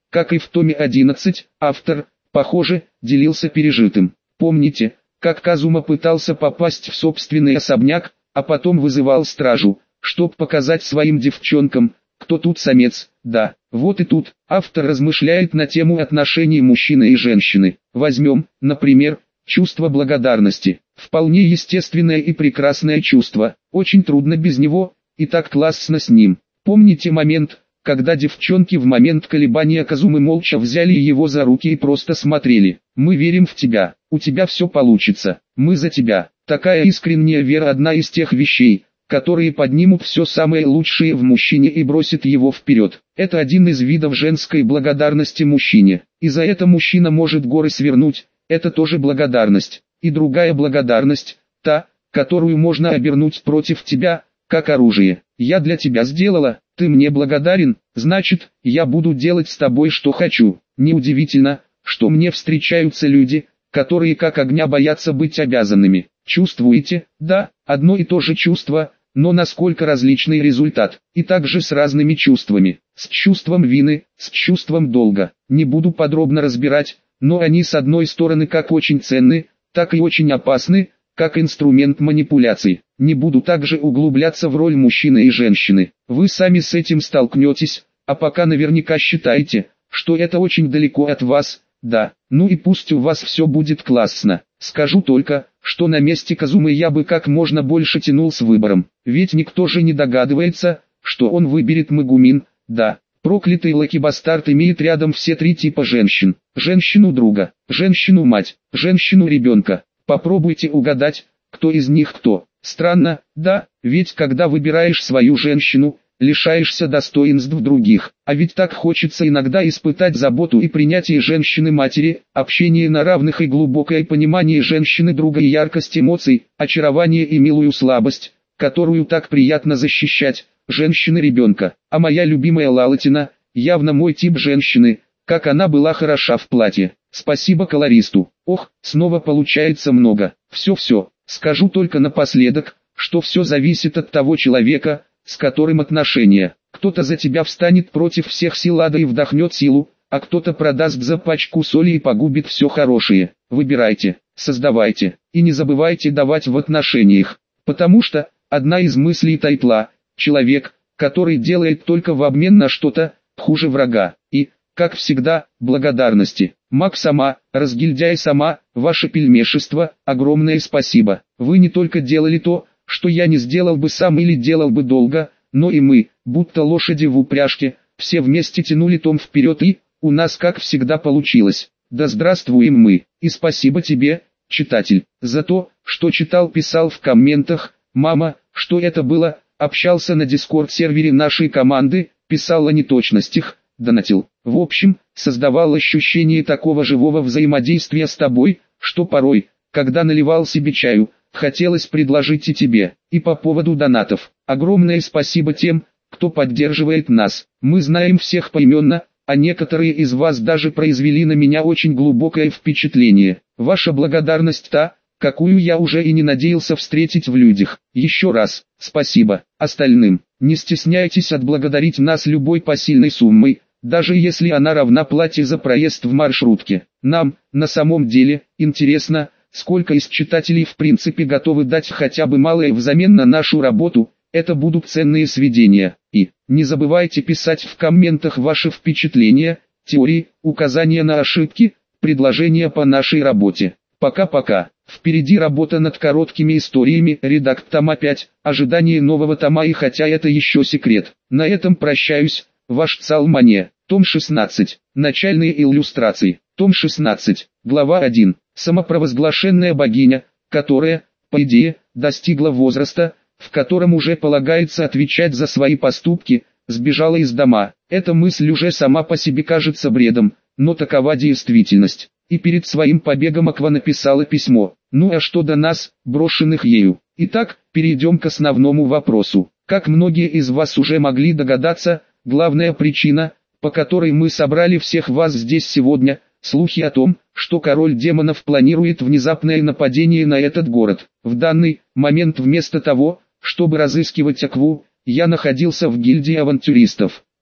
Как и в томе 11, автор, похоже, делился пережитым. Помните, как Казума пытался попасть в собственный особняк, а потом вызывал стражу, чтоб показать своим девчонкам, кто тут самец? Да, вот и тут автор размышляет на тему отношений мужчины и женщины. Возьмем, например, чувство благодарности. Вполне естественное и прекрасное чувство, очень трудно без него, и так классно с ним. Помните момент, когда девчонки в момент колебания Казумы молча взяли его за руки и просто смотрели? «Мы верим в тебя, у тебя все получится, мы за тебя». Такая искренняя вера одна из тех вещей, которые поднимут все самое лучшее в мужчине и бросят его вперед. Это один из видов женской благодарности мужчине. И за это мужчина может горы свернуть, это тоже благодарность. И другая благодарность, та, которую можно обернуть против тебя, как оружие. Я для тебя сделала, ты мне благодарен, значит, я буду делать с тобой что хочу. Неудивительно, что мне встречаются люди, которые как огня боятся быть обязанными. Чувствуете? Да, одно и то же чувство, но насколько различный результат. И также с разными чувствами. С чувством вины, с чувством долга. Не буду подробно разбирать, но они с одной стороны как очень ценны, так и очень опасны, как инструмент манипуляций. Не буду также углубляться в роль мужчины и женщины. Вы сами с этим столкнетесь, а пока наверняка считаете, что это очень далеко от вас. Да, ну и пусть у вас все будет классно. Скажу только, что на месте Казумы я бы как можно больше тянул с выбором. Ведь никто же не догадывается, что он выберет Мегумин. Да, проклятый Лаки Бастард имеет рядом все три типа женщин. Женщину-друга, женщину-мать, женщину-ребенка. Попробуйте угадать, кто из них кто. Странно, да, ведь когда выбираешь свою женщину, лишаешься достоинств других. А ведь так хочется иногда испытать заботу и принятие женщины-матери, общение на равных и глубокое понимание женщины-друга и яркость эмоций, очарование и милую слабость, которую так приятно защищать, женщины-ребенка. А моя любимая Лалатина, явно мой тип женщины, как она была хороша в платье. Спасибо колористу. Ох, снова получается много. Все-все, скажу только напоследок, что все зависит от того человека, с которым отношения. Кто-то за тебя встанет против всех сил ада и вдохнет силу, а кто-то продаст за пачку соли и погубит все хорошее. Выбирайте, создавайте, и не забывайте давать в отношениях. Потому что, одна из мыслей Тайтла, человек, который делает только в обмен на что-то, хуже врага. И, как всегда, благодарности. Маг сама, разгильдяй сама, ваше пельмешество, огромное спасибо. Вы не только делали то, что я не сделал бы сам или делал бы долго, но и мы, будто лошади в упряжке, все вместе тянули том вперед и, у нас как всегда получилось. Да здравствуем мы, и спасибо тебе, читатель, за то, что читал, писал в комментах, мама, что это было, общался на дискорд-сервере нашей команды, писал о неточностях, донатил. В общем, создавал ощущение такого живого взаимодействия с тобой, что порой, когда наливал себе чаю, хотелось предложить и тебе. И по поводу донатов. Огромное спасибо тем, кто поддерживает нас. Мы знаем всех поименно, а некоторые из вас даже произвели на меня очень глубокое впечатление. Ваша благодарность та, какую я уже и не надеялся встретить в людях. Еще раз, спасибо. Остальным, не стесняйтесь отблагодарить нас любой посильной суммой, даже если она равна плате за проезд в маршрутке. Нам, на самом деле, интересно, сколько из читателей в принципе готовы дать хотя бы малое взамен на нашу работу. Это будут ценные сведения. И, не забывайте писать в комментах ваши впечатления, теории, указания на ошибки, предложения по нашей работе. Пока-пока. Впереди работа над короткими историями, редакт тома 5, ожидание нового тома, и хотя это еще секрет. На этом прощаюсь, ваш Цалмане, том 16, начальные иллюстрации, том 16, глава 1, самопровозглашенная богиня, которая, по идее, достигла возраста, в котором уже полагается отвечать за свои поступки, сбежала из дома. Эта мысль уже сама по себе кажется бредом, но такова действительность. И перед своим побегом Аква написала письмо. Ну а что до нас, брошенных ею? Итак, перейдем к основному вопросу. Как многие из вас уже могли догадаться, главная причина, по которой мы собрали всех вас здесь сегодня, слухи о том, что король демонов планирует внезапное нападение на этот город. В данный момент вместо того, чтобы разыскивать Акву, я находился в гильдии авантюристов.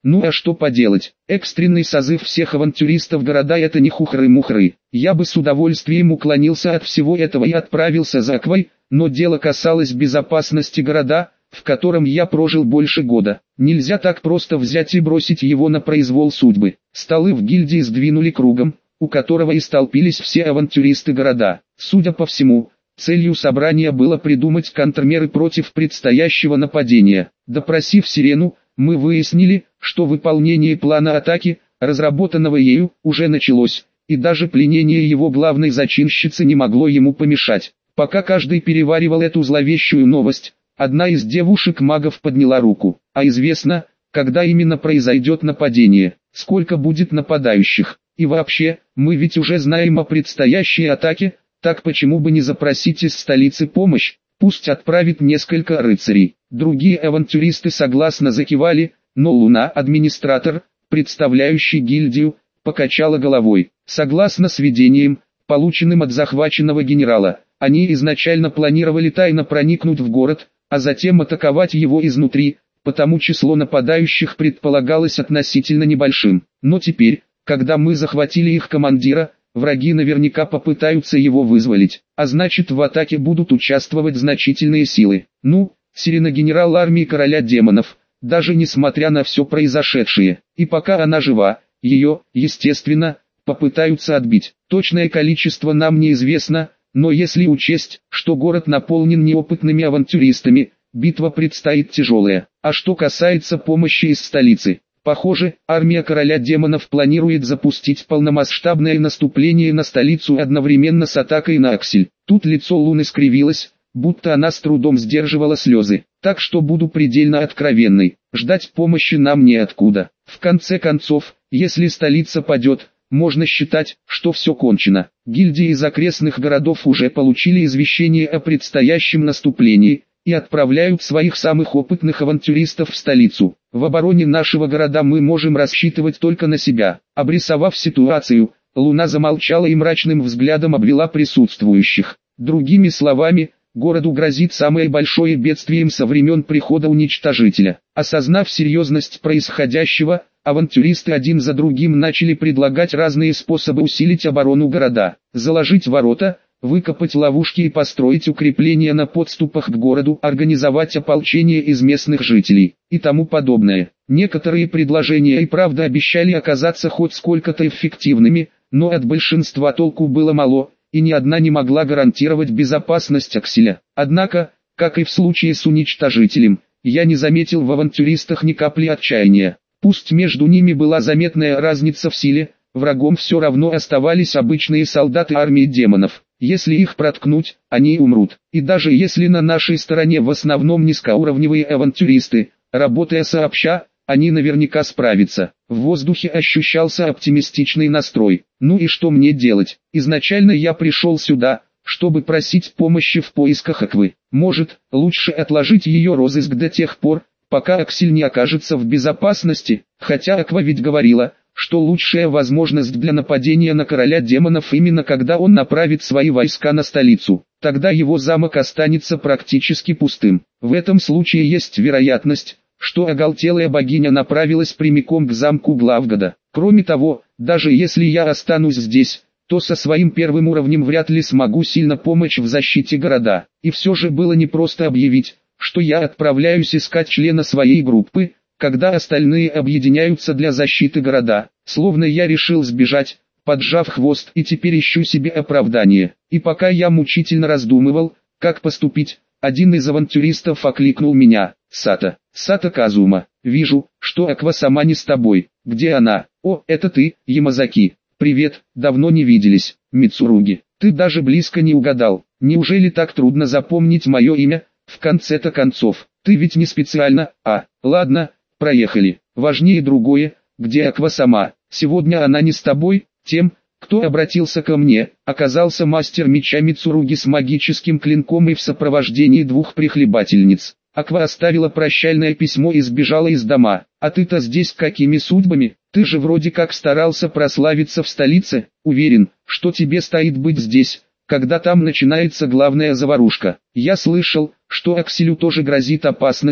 Ну а что поделать, экстренный созыв всех авантюристов города — это не хухры-мухры. Я бы с удовольствием уклонился от всего этого и отправился за Аквой, но дело касалось безопасности города, в котором я прожил больше года. Нельзя так просто взять и бросить его на произвол судьбы. Столы в гильдии сдвинули кругом, у которого и столпились все авантюристы города. Судя по всему, целью собрания было придумать контрмеры против предстоящего нападения. Допросив Сирену, мы выяснили, что выполнение плана атаки, разработанного ею, уже началось, и даже пленение его главной зачинщицы не могло ему помешать. Пока каждый переваривал эту зловещую новость, одна из девушек-магов подняла руку. А известно, когда именно произойдет нападение, сколько будет нападающих. И вообще, мы ведь уже знаем о предстоящей атаке, так почему бы не запросить из столицы помощь, пусть отправит несколько рыцарей. Другие авантюристы согласно закивали, но Луна, администратор, представляющий гильдию, покачала головой. Согласно сведениям, полученным от захваченного генерала, они изначально планировали тайно проникнуть в город, а затем атаковать его изнутри, потому число нападающих предполагалось относительно небольшим. Но теперь, когда мы захватили их командира, враги наверняка попытаются его вызволить, а значит в атаке будут участвовать значительные силы. Ну, Сирена генерал армии короля демонов, даже несмотря на все произошедшее, и пока она жива, ее, естественно, попытаются отбить. Точное количество нам неизвестно, но если учесть, что город наполнен неопытными авантюристами, битва предстоит тяжелая. А что касается помощи из столицы, похоже, армия короля демонов планирует запустить полномасштабное наступление на столицу одновременно с атакой на Аксель. Тут лицо Луны скривилось, будто она с трудом сдерживала слезы. Так что буду предельно откровенной, ждать помощи нам неоткуда. В конце концов, если столица падет, можно считать, что все кончено. Гильдии из окрестных городов уже получили извещение о предстоящем наступлении и отправляют своих самых опытных авантюристов в столицу. В обороне нашего города мы можем рассчитывать только на себя. Обрисовав ситуацию, Луна замолчала и мрачным взглядом обвела присутствующих. Другими словами, городу грозит самое большое бедствие со времен прихода Уничтожителя. Осознав серьезность происходящего, авантюристы один за другим начали предлагать разные способы усилить оборону города. Заложить ворота, выкопать ловушки и построить укрепления на подступах к городу, организовать ополчение из местных жителей и тому подобное. Некоторые предложения и правда обещали оказаться хоть сколько-то эффективными, но от большинства толку было мало, и ни одна не могла гарантировать безопасность Акселя. Однако, как и в случае с Уничтожителем, я не заметил в авантюристах ни капли отчаяния. Пусть между ними была заметная разница в силе, врагом все равно оставались обычные солдаты армии демонов. Если их проткнуть, они умрут. И даже если на нашей стороне в основном низкоуровневые авантюристы, работая сообща, они наверняка справятся. В воздухе ощущался оптимистичный настрой. Ну и что мне делать? Изначально я пришел сюда, чтобы просить помощи в поисках Аквы. Может, лучше отложить ее розыск до тех пор, пока Аксель не окажется в безопасности, хотя Аква ведь говорила, что лучшая возможность для нападения на короля демонов именно когда он направит свои войска на столицу. Тогда его замок останется практически пустым. В этом случае есть вероятность, что оголтелая богиня направилась прямиком к замку Главгода. Кроме того, даже если я останусь здесь, то со своим первым уровнем вряд ли смогу сильно помочь в защите города. И все же было непросто объявить, что я отправляюсь искать члена своей группы, когда остальные объединяются для защиты города. Словно я решил сбежать, поджав хвост, и теперь ищу себе оправдание. И пока я мучительно раздумывал, как поступить, один из авантюристов окликнул меня. «Сато, Сато Казума, вижу, что Аква сама не с тобой. Где она?» «О, это ты, Ямазаки. Привет, давно не виделись, Мицуруги. Ты даже близко не угадал. Неужели так трудно запомнить мое имя? В конце-то концов, ты ведь не специально, ладно, проехали. Важнее другое, где Аква сама. Сегодня она не с тобой?» Тем, кто обратился ко мне, оказался мастер меча Мицуруги с магическим клинком и в сопровождении двух прихлебательниц. Аква оставила прощальное письмо и сбежала из дома. «А ты-то здесь какими судьбами? Ты же вроде как старался прославиться в столице. Уверен, что тебе стоит быть здесь, когда там начинается главная заварушка. Я слышал, что Акселю тоже грозит опасность,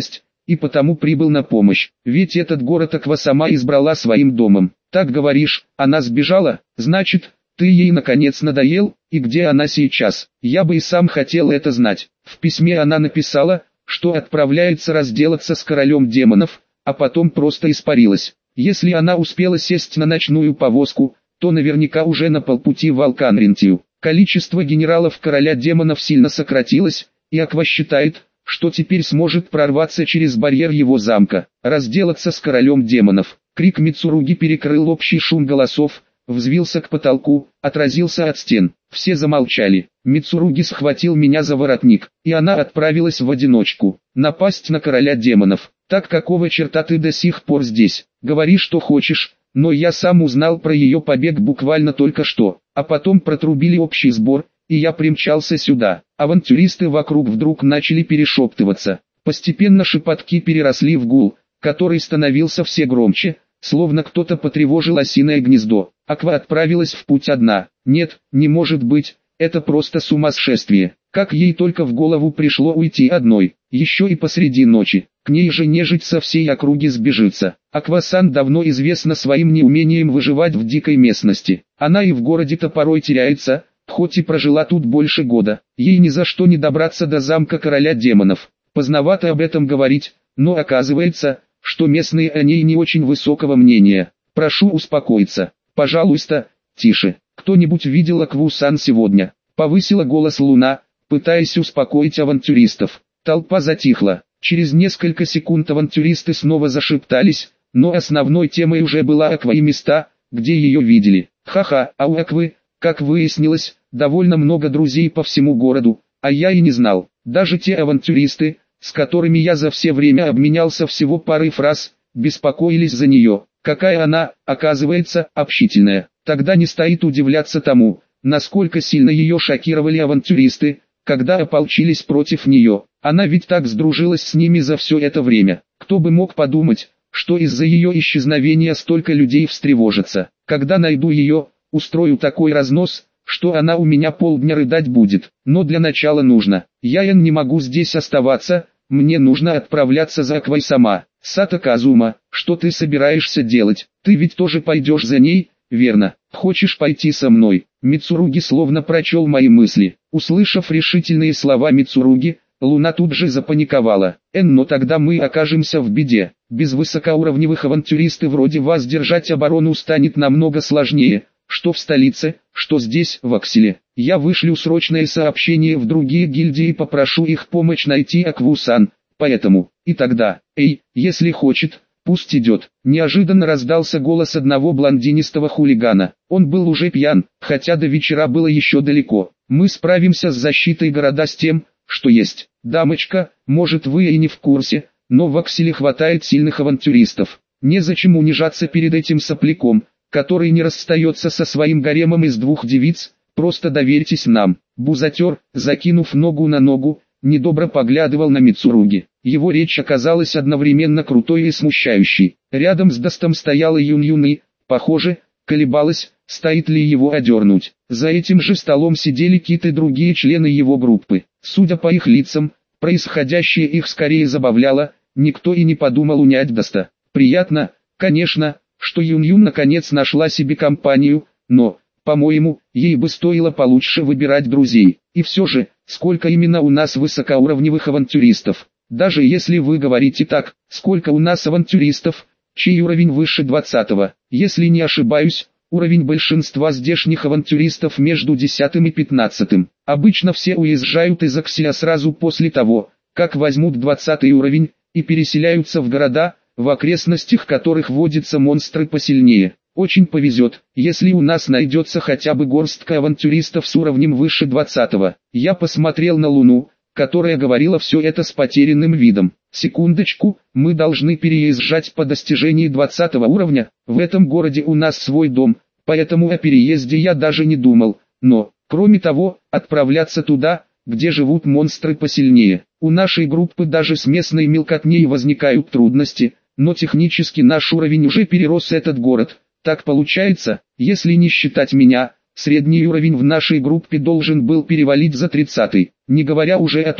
и потому прибыл на помощь. Ведь этот город Аква сама избрала своим домом. Так говоришь, она сбежала? Значит, ты ей наконец надоел? И где она сейчас? Я бы и сам хотел это знать. В письме она написала, что отправляется разделаться с королем демонов, а потом просто испарилась. Если она успела сесть на ночную повозку, то наверняка уже на полпути в Алканрентию. Количество генералов короля демонов сильно сократилось, и Аква считает, что теперь сможет прорваться через барьер его замка, разделаться с королем демонов. Крик Мицуруги перекрыл общий шум голосов, взвился к потолку, отразился от стен. Все замолчали. Мицуруги схватил меня за воротник, и она отправилась в одиночку, напасть на короля демонов. Так какого черта ты до сих пор здесь? Говори, что хочешь, но я сам узнал про ее побег буквально только что, а потом протрубили общий сбор, и я примчался сюда. Авантюристы вокруг вдруг начали перешептываться. Постепенно шепотки переросли в гул, который становился все громче, словно кто-то потревожил осиное гнездо. Аква отправилась в путь одна. Нет, не может быть, это просто сумасшествие. Как ей только в голову пришло уйти одной, еще и посреди ночи. К ней же нежить со всей округи сбежится. Аква-сан давно известна своим неумением выживать в дикой местности. Она и в городе-то порой теряется, хоть и прожила тут больше года. Ей ни за что не добраться до замка короля демонов. Поздновато об этом говорить, но оказывается, что местные о ней не очень высокого мнения. Прошу успокоиться. Пожалуйста, тише. Кто-нибудь видел Акву-сан сегодня? Повысила голос Луна, пытаясь успокоить авантюристов. Толпа затихла. Через несколько секунд авантюристы снова зашептались, но основной темой уже была Аква и места, где ее видели. Ха-ха, а у Аквы, как выяснилось, довольно много друзей по всему городу, а я и не знал. Даже те авантюристы, с которыми я за все время обменялся всего парой фраз, беспокоились за нее. Какая она, оказывается, общительная. Тогда не стоит удивляться тому, насколько сильно ее шокировали авантюристы, когда ополчились против нее. Она ведь так сдружилась с ними за все это время. Кто бы мог подумать, что из-за ее исчезновения столько людей встревожится. Когда найду ее, устрою такой разнос, что она у меня полдня рыдать будет. Но для начала нужно. Я не могу здесь оставаться, мне нужно отправляться за Аквой сама. Сато Казума, что ты собираешься делать? Ты ведь тоже пойдешь за ней, верно? Хочешь пойти со мной? Мицуруги словно прочел мои мысли. Услышав решительные слова Мицуруги, Луна тут же запаниковала. Но тогда мы окажемся в беде. Без высокоуровневых авантюристов вроде вас держать оборону станет намного сложнее. Что в столице, что здесь, в Акселе. Я вышлю срочное сообщение в другие гильдии и попрошу их помочь найти Акву-сан. Поэтому, и тогда, если хочет, пусть идет. Неожиданно раздался голос одного блондинистого хулигана. Он был уже пьян, хотя до вечера было еще далеко. Мы справимся с защитой города с тем, что есть. Дамочка, может вы и не в курсе, но в Акселе хватает сильных авантюристов. Незачем унижаться перед этим сопляком, который не расстается со своим гаремом из 2 девиц, просто доверьтесь нам. Бузатер, закинув ногу на ногу, недобро поглядывал на Мицуруги. Его речь оказалась одновременно крутой и смущающей. Рядом с Достом стояла Юн-Юн и, похоже, колебалась, стоит ли его одернуть. За этим же столом сидели Кит и другие члены его группы. Судя по их лицам, происходящее их скорее забавляло, никто и не подумал унять Доста. Приятно, конечно, что Юн-Юн наконец нашла себе компанию, но, по-моему, ей бы стоило получше выбирать друзей. И все же, сколько именно у нас высокоуровневых авантюристов? Даже если вы говорите так, сколько у нас авантюристов, чей уровень выше 20-го? Если не ошибаюсь, уровень большинства здешних авантюристов между 10 и 15. Обычно все уезжают из Акселя сразу после того, как возьмут 20 уровень, и переселяются в города, в окрестностях которых водятся монстры посильнее. Очень повезет, если у нас найдется хотя бы горстка авантюристов с уровнем выше 20-го. Я посмотрел на Луну, которая говорила все это с потерянным видом. Секундочку, мы должны переезжать по достижении 20 уровня. В этом городе у нас свой дом, поэтому о переезде я даже не думал. Но, кроме того, отправляться туда, где живут монстры посильнее. У нашей группы даже с местной мелкотней возникают трудности, но технически наш уровень уже перерос этот город. Так получается, если не считать меня, средний уровень в нашей группе должен был перевалить за 30-й, не говоря уже о том,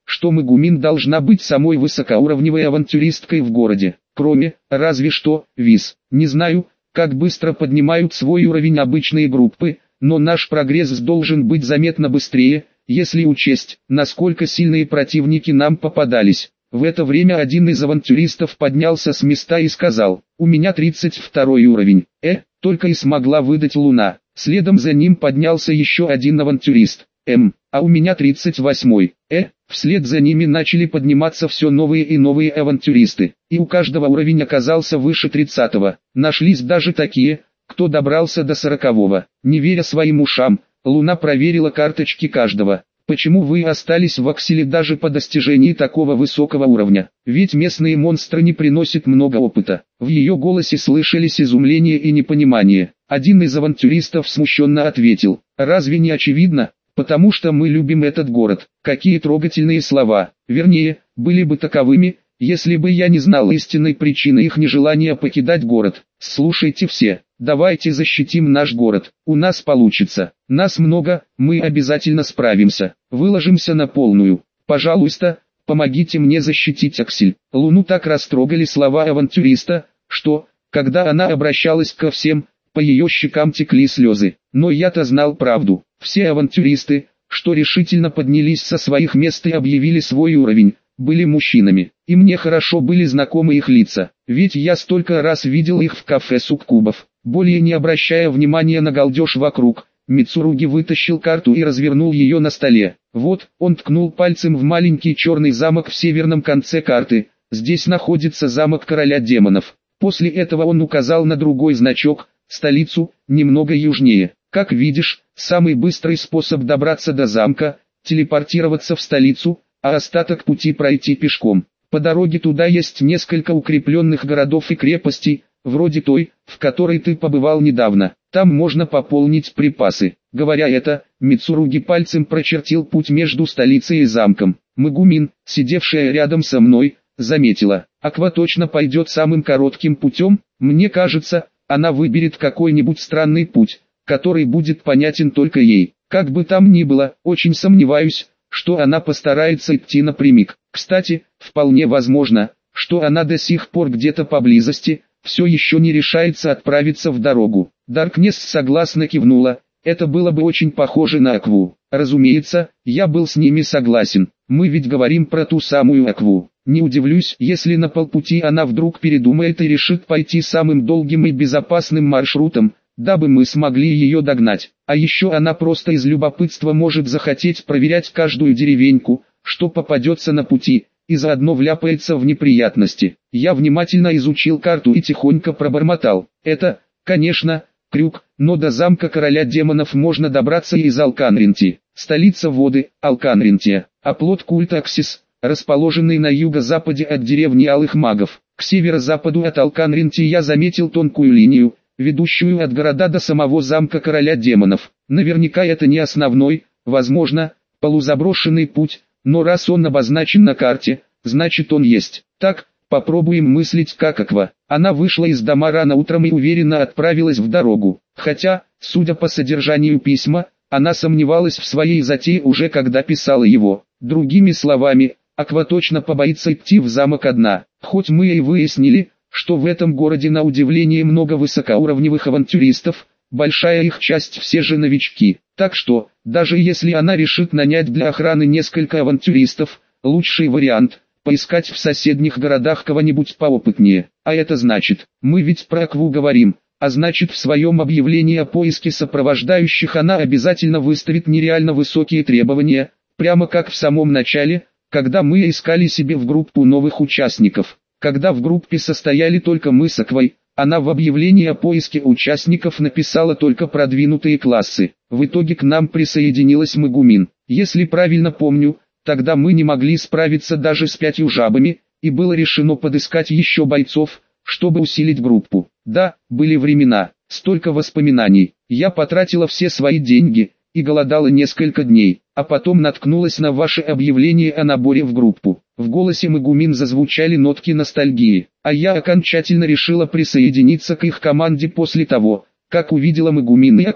что Мегумин должна быть самой высокоуровневой авантюристкой в городе. Кроме, разве что, ВИЗ. Не знаю, как быстро поднимают свой уровень обычные группы, но наш прогресс должен быть заметно быстрее, если учесть, насколько сильные противники нам попадались. В это время один из авантюристов поднялся с места и сказал: «У меня 32 уровень». Только и смогла выдать Луна. Следом за ним поднялся еще один авантюрист. А у меня 38-й. Вслед за ними начали подниматься все новые и новые авантюристы, и у каждого уровень оказался выше 30-го. Нашлись даже такие, кто добрался до 40-го. Не веря своим ушам, Луна проверила карточки каждого. Почему вы остались в Акселе даже по достижении такого высокого уровня? Ведь местные монстры не приносят много опыта. В ее голосе слышались изумление и непонимание. Один из авантюристов смущенно ответил: «Разве не очевидно? Потому что мы любим этот город». Какие трогательные слова. Вернее, были бы таковыми, если бы я не знал истинной причины их нежелания покидать город. Слушайте все, давайте защитим наш город. У нас получится. Нас много, мы обязательно справимся. Выложимся на полную. Пожалуйста, помогите мне защитить Аксель. Луну так растрогали слова авантюриста, что, когда она обращалась ко всем, по ее щекам текли слезы. Но я-то знал правду. Все авантюристы, что решительно поднялись со своих мест и объявили свой уровень, были мужчинами, и мне хорошо были знакомы их лица, ведь я столько раз видел их в кафе суккубов. Более не обращая внимания на галдеж вокруг, Мицуруги вытащил карту и развернул ее на столе. Вот, он ткнул пальцем в маленький черный замок в северном конце карты. Здесь находится замок короля демонов. После этого он указал на другой значок, столицу, немного южнее. Как видишь, самый быстрый способ добраться до замка – телепортироваться в столицу, а остаток пути пройти пешком. По дороге туда есть несколько укрепленных городов и крепостей, вроде той, в которой ты побывал недавно. Там можно пополнить припасы. Говоря это, Мицуруги пальцем прочертил путь между столицей и замком. Мегумин, сидевшая рядом со мной, заметила: «Аква точно пойдет самым коротким путем. Мне кажется, она выберет какой-нибудь странный путь, который будет понятен только ей. Как бы там ни было, очень сомневаюсь, что она постарается идти напрямик. Кстати, вполне возможно, что она до сих пор где-то поблизости, все еще не решается отправиться в дорогу». Даркнесс согласно кивнула. Это было бы очень похоже на Акву. Разумеется, я был с ними согласен. Мы ведь говорим про ту самую Акву. Не удивлюсь, если на полпути она вдруг передумает и решит пойти самым долгим и безопасным маршрутом, дабы мы смогли ее догнать. А еще она просто из любопытства может захотеть проверять каждую деревеньку, что попадется на пути, и заодно вляпается в неприятности. Я внимательно изучил карту и тихонько пробормотал: «Это, конечно, крюк, но до замка короля демонов можно добраться и из Алканринти». Столица воды, Алканринтия, оплот культа Аксис, расположенный на юго-западе от деревни Алых Магов. К северо-западу от Алканринти я заметил тонкую линию, ведущую от города до самого замка короля демонов. Наверняка это не основной, возможно, полузаброшенный путь, но раз он обозначен на карте, значит он есть. Так, попробуем мыслить как Аква. Она вышла из дома рано утром и уверенно отправилась в дорогу. Хотя, судя по содержанию письма, она сомневалась в своей затее уже когда писала его. Другими словами, Аква точно побоится идти в замок одна. Хоть мы и выяснили, что в этом городе на удивление много высокоуровневых авантюристов, большая их часть все же новички. Так что, даже если она решит нанять для охраны несколько авантюристов, лучший вариант – поискать в соседних городах кого-нибудь поопытнее. А это значит, мы ведь про Акву говорим, а значит в своем объявлении о поиске сопровождающих она обязательно выставит нереально высокие требования, прямо как в самом начале, когда мы искали себе в группу новых участников. Когда в группе состояли только мы с Аквой, она в объявлении о поиске участников написала только продвинутые классы. В итоге к нам присоединилась Мегумин. Если правильно помню, тогда мы не могли справиться даже с 5 жабами, и было решено подыскать еще бойцов, чтобы усилить группу. Да, были времена, столько воспоминаний. Я потратила все свои деньги и голодала несколько дней, а потом наткнулась на ваше объявление о наборе в группу. В голосе Мегумин зазвучали нотки ностальгии, а я окончательно решила присоединиться к их команде после того, как увидела Мегумин и Акву,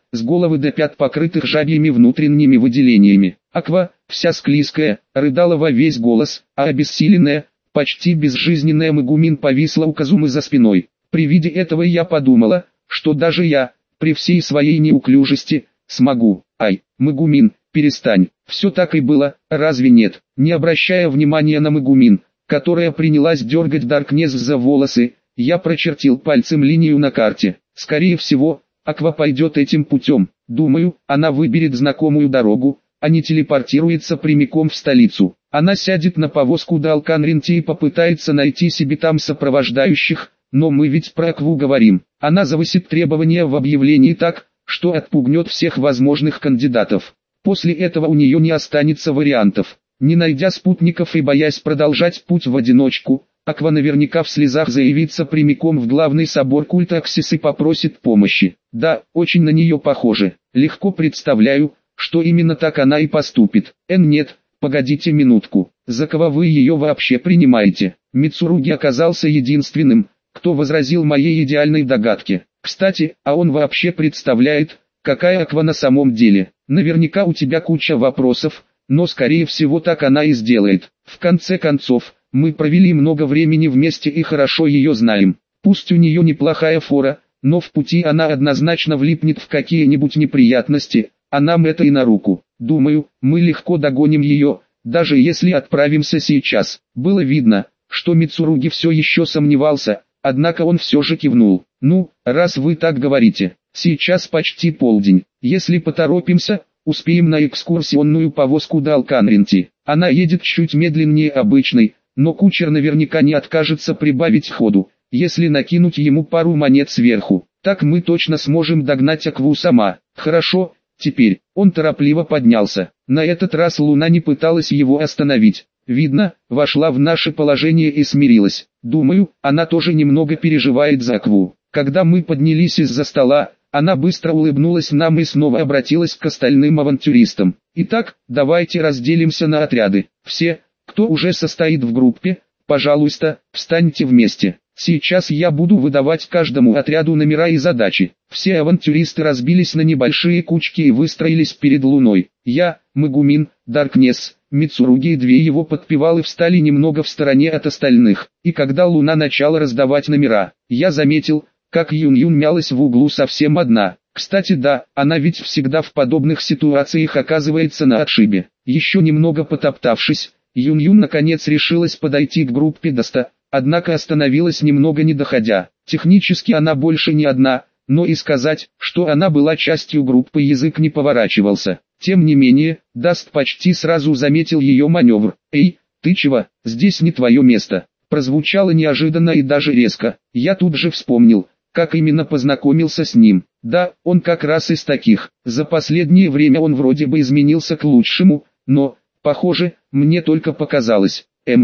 с головы до пят покрытых жабьими внутренними выделениями. Аква, вся склизкая, рыдала во весь голос, а обессиленная, почти безжизненная Мегумин повисла у Казумы за спиной. При виде этого я подумала, что даже я, при всей своей неуклюжести, смогу. Ай, Мегумин, перестань, все так и было, разве нет? Не обращая внимания на Мегумин, которая принялась дергать Даркнесс за волосы, я прочертил пальцем линию на карте. Скорее всего, Аква пойдет этим путем. Думаю, она выберет знакомую дорогу, а не телепортируется прямиком в столицу. Она сядет на повозку до Алканринти и попытается найти себе там сопровождающих, но мы ведь про Акву говорим. Она завысит требования в объявлении так, что отпугнет всех возможных кандидатов. После этого у нее не останется вариантов. Не найдя спутников и боясь продолжать путь в одиночку, Аква наверняка в слезах заявится прямиком в главный собор культа Аксис и попросит помощи. Да, очень на нее похоже. Легко представляю, что именно так она и поступит. Нет, погодите минутку. За кого вы ее вообще принимаете? Мицуруги оказался единственным, кто возразил моей идеальной догадке. Кстати, а он вообще представляет, какая Аква на самом деле? Наверняка у тебя куча вопросов, но скорее всего так она и сделает. В конце концов, мы провели много времени вместе и хорошо ее знаем. Пусть у нее неплохая фора, но в пути она однозначно влипнет в какие-нибудь неприятности, а нам это и на руку. Думаю, мы легко догоним ее, даже если отправимся сейчас. Было видно, что Мицуруги все еще сомневался, однако он все же кивнул. Ну, раз вы так говорите, сейчас почти полдень. Если поторопимся, успеем на экскурсионную повозку до Алканринти. Она едет чуть медленнее обычной, но кучер наверняка не откажется прибавить ходу, если накинуть ему пару монет сверху. Так мы точно сможем догнать Акву сама. Хорошо, теперь. Он торопливо поднялся. На этот раз Луна не пыталась его остановить. Видно, вошла в наше положение и смирилась. Думаю, она тоже немного переживает за Акву. Когда мы поднялись из-за стола, она быстро улыбнулась нам и снова обратилась к остальным авантюристам. Итак, давайте разделимся на отряды. Все, кто уже состоит в группе, пожалуйста, встаньте вместе. Сейчас я буду выдавать каждому отряду номера и задачи. Все авантюристы разбились на небольшие кучки и выстроились перед Луной. Я, Мегумин, Даркнесс, Мицуруги и две его подпевалы встали немного в стороне от остальных. И когда Луна начала раздавать номера, я заметил, как Юн-Юн мялась в углу совсем одна. Кстати да, она ведь всегда в подобных ситуациях оказывается на отшибе. Еще немного потоптавшись, Юн-Юн наконец решилась подойти к группе Даста, однако остановилась немного не доходя. Технически она больше не одна, но и сказать, что она была частью группы, язык не поворачивался. Тем не менее, Даст почти сразу заметил ее маневр. «Эй, ты чего? Здесь не твое место». Прозвучало неожиданно и даже резко. Я тут же вспомнил, как именно познакомился с ним. Да, он как раз из таких. За последнее время он вроде бы изменился к лучшему, но, похоже, мне только показалось.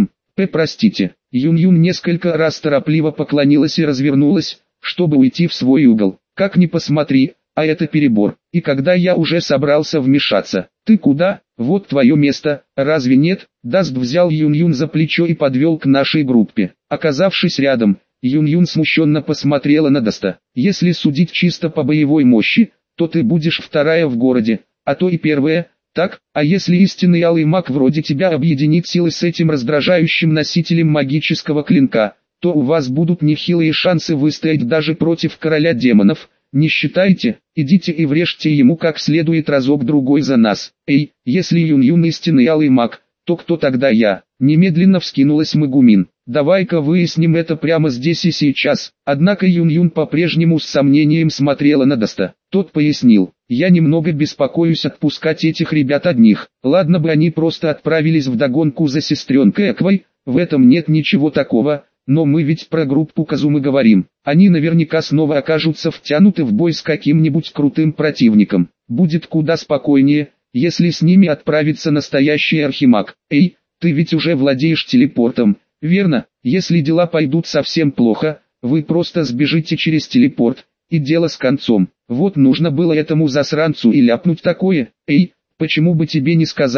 Простите. Юн-Юн несколько раз торопливо поклонилась и развернулась, чтобы уйти в свой угол. Как ни посмотри, а это перебор. И когда я уже собрался вмешаться, ты куда? Вот твое место, разве нет? Даст взял Юн-Юн за плечо и подвел к нашей группе. Оказавшись рядом, Юн-Юн смущенно посмотрела на Даста. Если судить чисто по боевой мощи, то ты будешь вторая в городе, а то и первая. Так, а если истинный алый маг вроде тебя объединит силы с этим раздражающим носителем магического клинка, то у вас будут нехилые шансы выстоять даже против короля демонов. Не считайте, идите и врежьте ему как следует разок-другой за нас. Эй, если Юн-Юн истинный алый маг, то кто тогда я? Немедленно вскинулась Мегумин. Давай-ка выясним это прямо здесь и сейчас. Однако Юн-Юн по-прежнему с сомнением смотрела на Даста. Тот пояснил: я немного беспокоюсь отпускать этих ребят одних. Ладно бы они просто отправились вдогонку за сестренкой Аквой, в этом нет ничего такого, но мы ведь про группу Казумы говорим. Они наверняка снова окажутся втянуты в бой с каким-нибудь крутым противником. Будет куда спокойнее, если с ними отправится настоящий архимаг. Эй, ты ведь уже владеешь телепортом, верно? Если дела пойдут совсем плохо, вы просто сбежите через телепорт, и дело с концом. Вот нужно было этому засранцу и ляпнуть такое. Эй, почему бы тебе не сказать,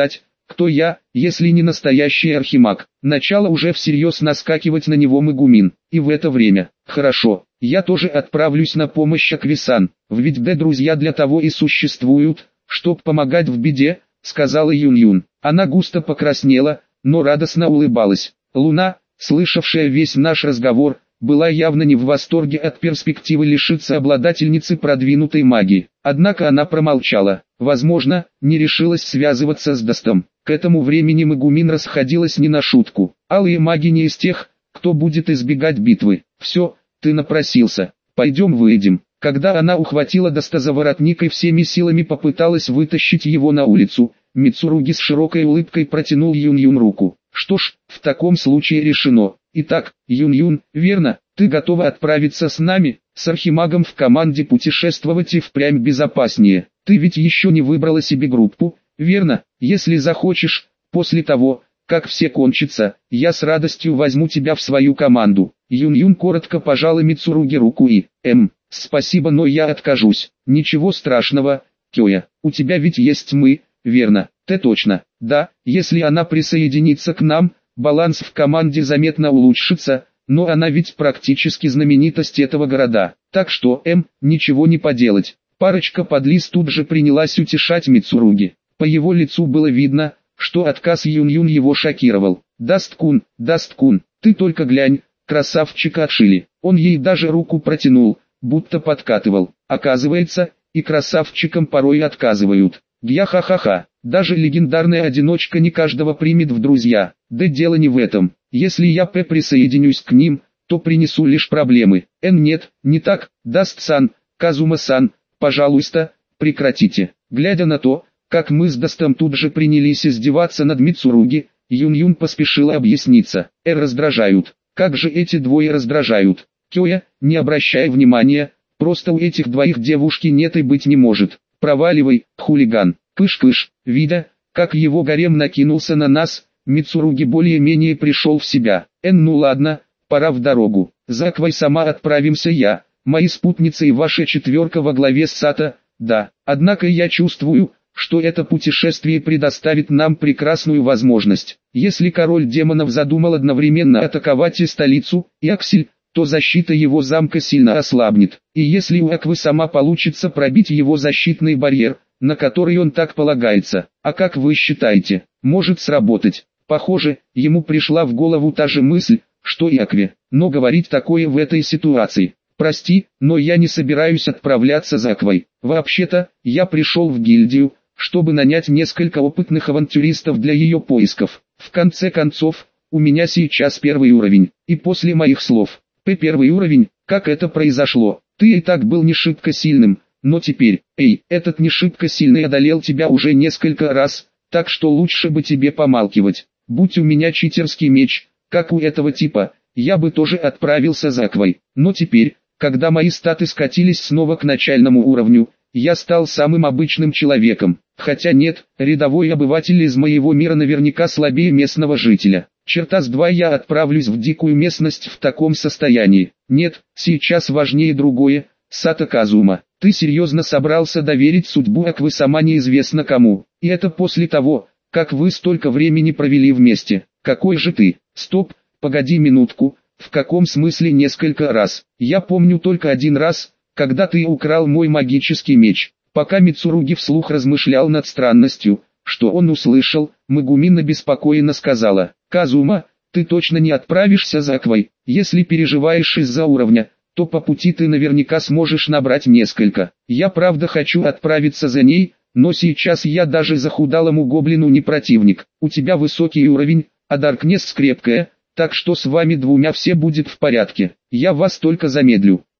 Кто я, если не настоящий архимаг? Начало уже всерьез наскакивать на него Мегумин. И в это время, хорошо, я тоже отправлюсь на помощь Аквисан, ведь друзья для того и существуют, чтоб помогать в беде, сказала Юн-Юн. Она густо покраснела, но радостно улыбалась. Луна, слышавшая весь наш разговор, была явно не в восторге от перспективы лишиться обладательницы продвинутой магии. Однако она промолчала. Возможно, не решилась связываться с Дастом. К этому времени Мегумин расходилась не на шутку. Алые маги не из тех, кто будет избегать битвы. Все, ты напросился. Пойдем выйдем. Когда она ухватила Даста за воротник и всеми силами попыталась вытащить его на улицу, Мицуруги с широкой улыбкой протянул Юн-Юн руку. Что ж, в таком случае решено. Итак, Юн-Юн, верно, ты готова отправиться с нами? С архимагом в команде путешествовать и впрямь безопаснее. Ты ведь еще не выбрала себе группу, верно? Если захочешь, после того, как все кончится, я с радостью возьму тебя в свою команду. Юн-Юн коротко пожала Мицуруги руку и, спасибо, но я откажусь. Ничего страшного, Кёя, у тебя ведь есть мы, верно? Ты точно, да, если она присоединится к нам, баланс в команде заметно улучшится, но она ведь практически знаменитость этого города. Так что, ничего не поделать. Парочка подлиз тут же принялась утешать Мицуруги. По его лицу было видно, что отказ Юн-Юн его шокировал. Даст-кун, ты только глянь, красавчика отшили. Он ей даже руку протянул, будто подкатывал. Оказывается, и красавчикам порой отказывают. Гья-ха-ха-ха, даже легендарная одиночка не каждого примет в друзья. Да дело не в этом. Если я присоединюсь к ним, то принесу лишь проблемы. Нет, не так, Даст-сан, Казума-сан, пожалуйста, прекратите. Глядя на то, как мы с Дастом тут же принялись издеваться над Мицуруги, Юн-Юн поспешила объясниться. Раздражают. Как же эти двое раздражают? Кёя, не обращай внимания, просто у этих двоих девушки нет и быть не может. Проваливай, хулиган. Кыш-кыш, видя, как его гарем накинулся на нас, Мицуруги более-менее пришел в себя. Ну ладно, пора в дорогу. За Аквой сама отправимся я, мои спутницы и ваша четверка во главе с Сато, да. Однако я чувствую, что это путешествие предоставит нам прекрасную возможность. Если король демонов задумал одновременно атаковать и столицу, и Аксель, то защита его замка сильно ослабнет. И если у Аквы сама получится пробить его защитный барьер, на который он так полагается, а как вы считаете, может сработать? Похоже, ему пришла в голову та же мысль, что и Акве, но говорить такое в этой ситуации. Прости, но я не собираюсь отправляться за Аквой. Вообще-то, я пришел в гильдию, чтобы нанять несколько опытных авантюристов для ее поисков. В конце концов, у меня сейчас первый уровень, и после моих слов, первый уровень, как это произошло? Ты и так был не шибко сильным, но теперь, этот не шибко сильный одолел тебя уже несколько раз, так что лучше бы тебе помалкивать. Будь у меня читерский меч, как у этого типа, я бы тоже отправился за Аквой. Но теперь, когда мои статы скатились снова к начальному уровню, я стал самым обычным человеком. Хотя нет, рядовой обыватель из моего мира наверняка слабее местного жителя. Черта с два, я отправлюсь в дикую местность в таком состоянии. Нет, сейчас важнее другое. Сато Казума, ты серьезно собрался доверить судьбу Аквы сама неизвестно кому? И это после того, как вы столько времени провели вместе. Какой же ты? Стоп, погоди минутку, в каком смысле несколько раз? Я помню только один раз, когда ты украл мой магический меч. Пока Мицуруги вслух размышлял над странностью, что он услышал, Мегумин обеспокоенно сказала: «Казума, ты точно не отправишься за Аквой? Если переживаешь из-за уровня, то по пути ты наверняка сможешь набрать несколько. Я правда хочу отправиться за ней, но сейчас я даже захудалому гоблину не противник. У тебя высокий уровень, а Даркнесс крепкая, так что с вами двумя все будет в порядке. Я вас только замедлю».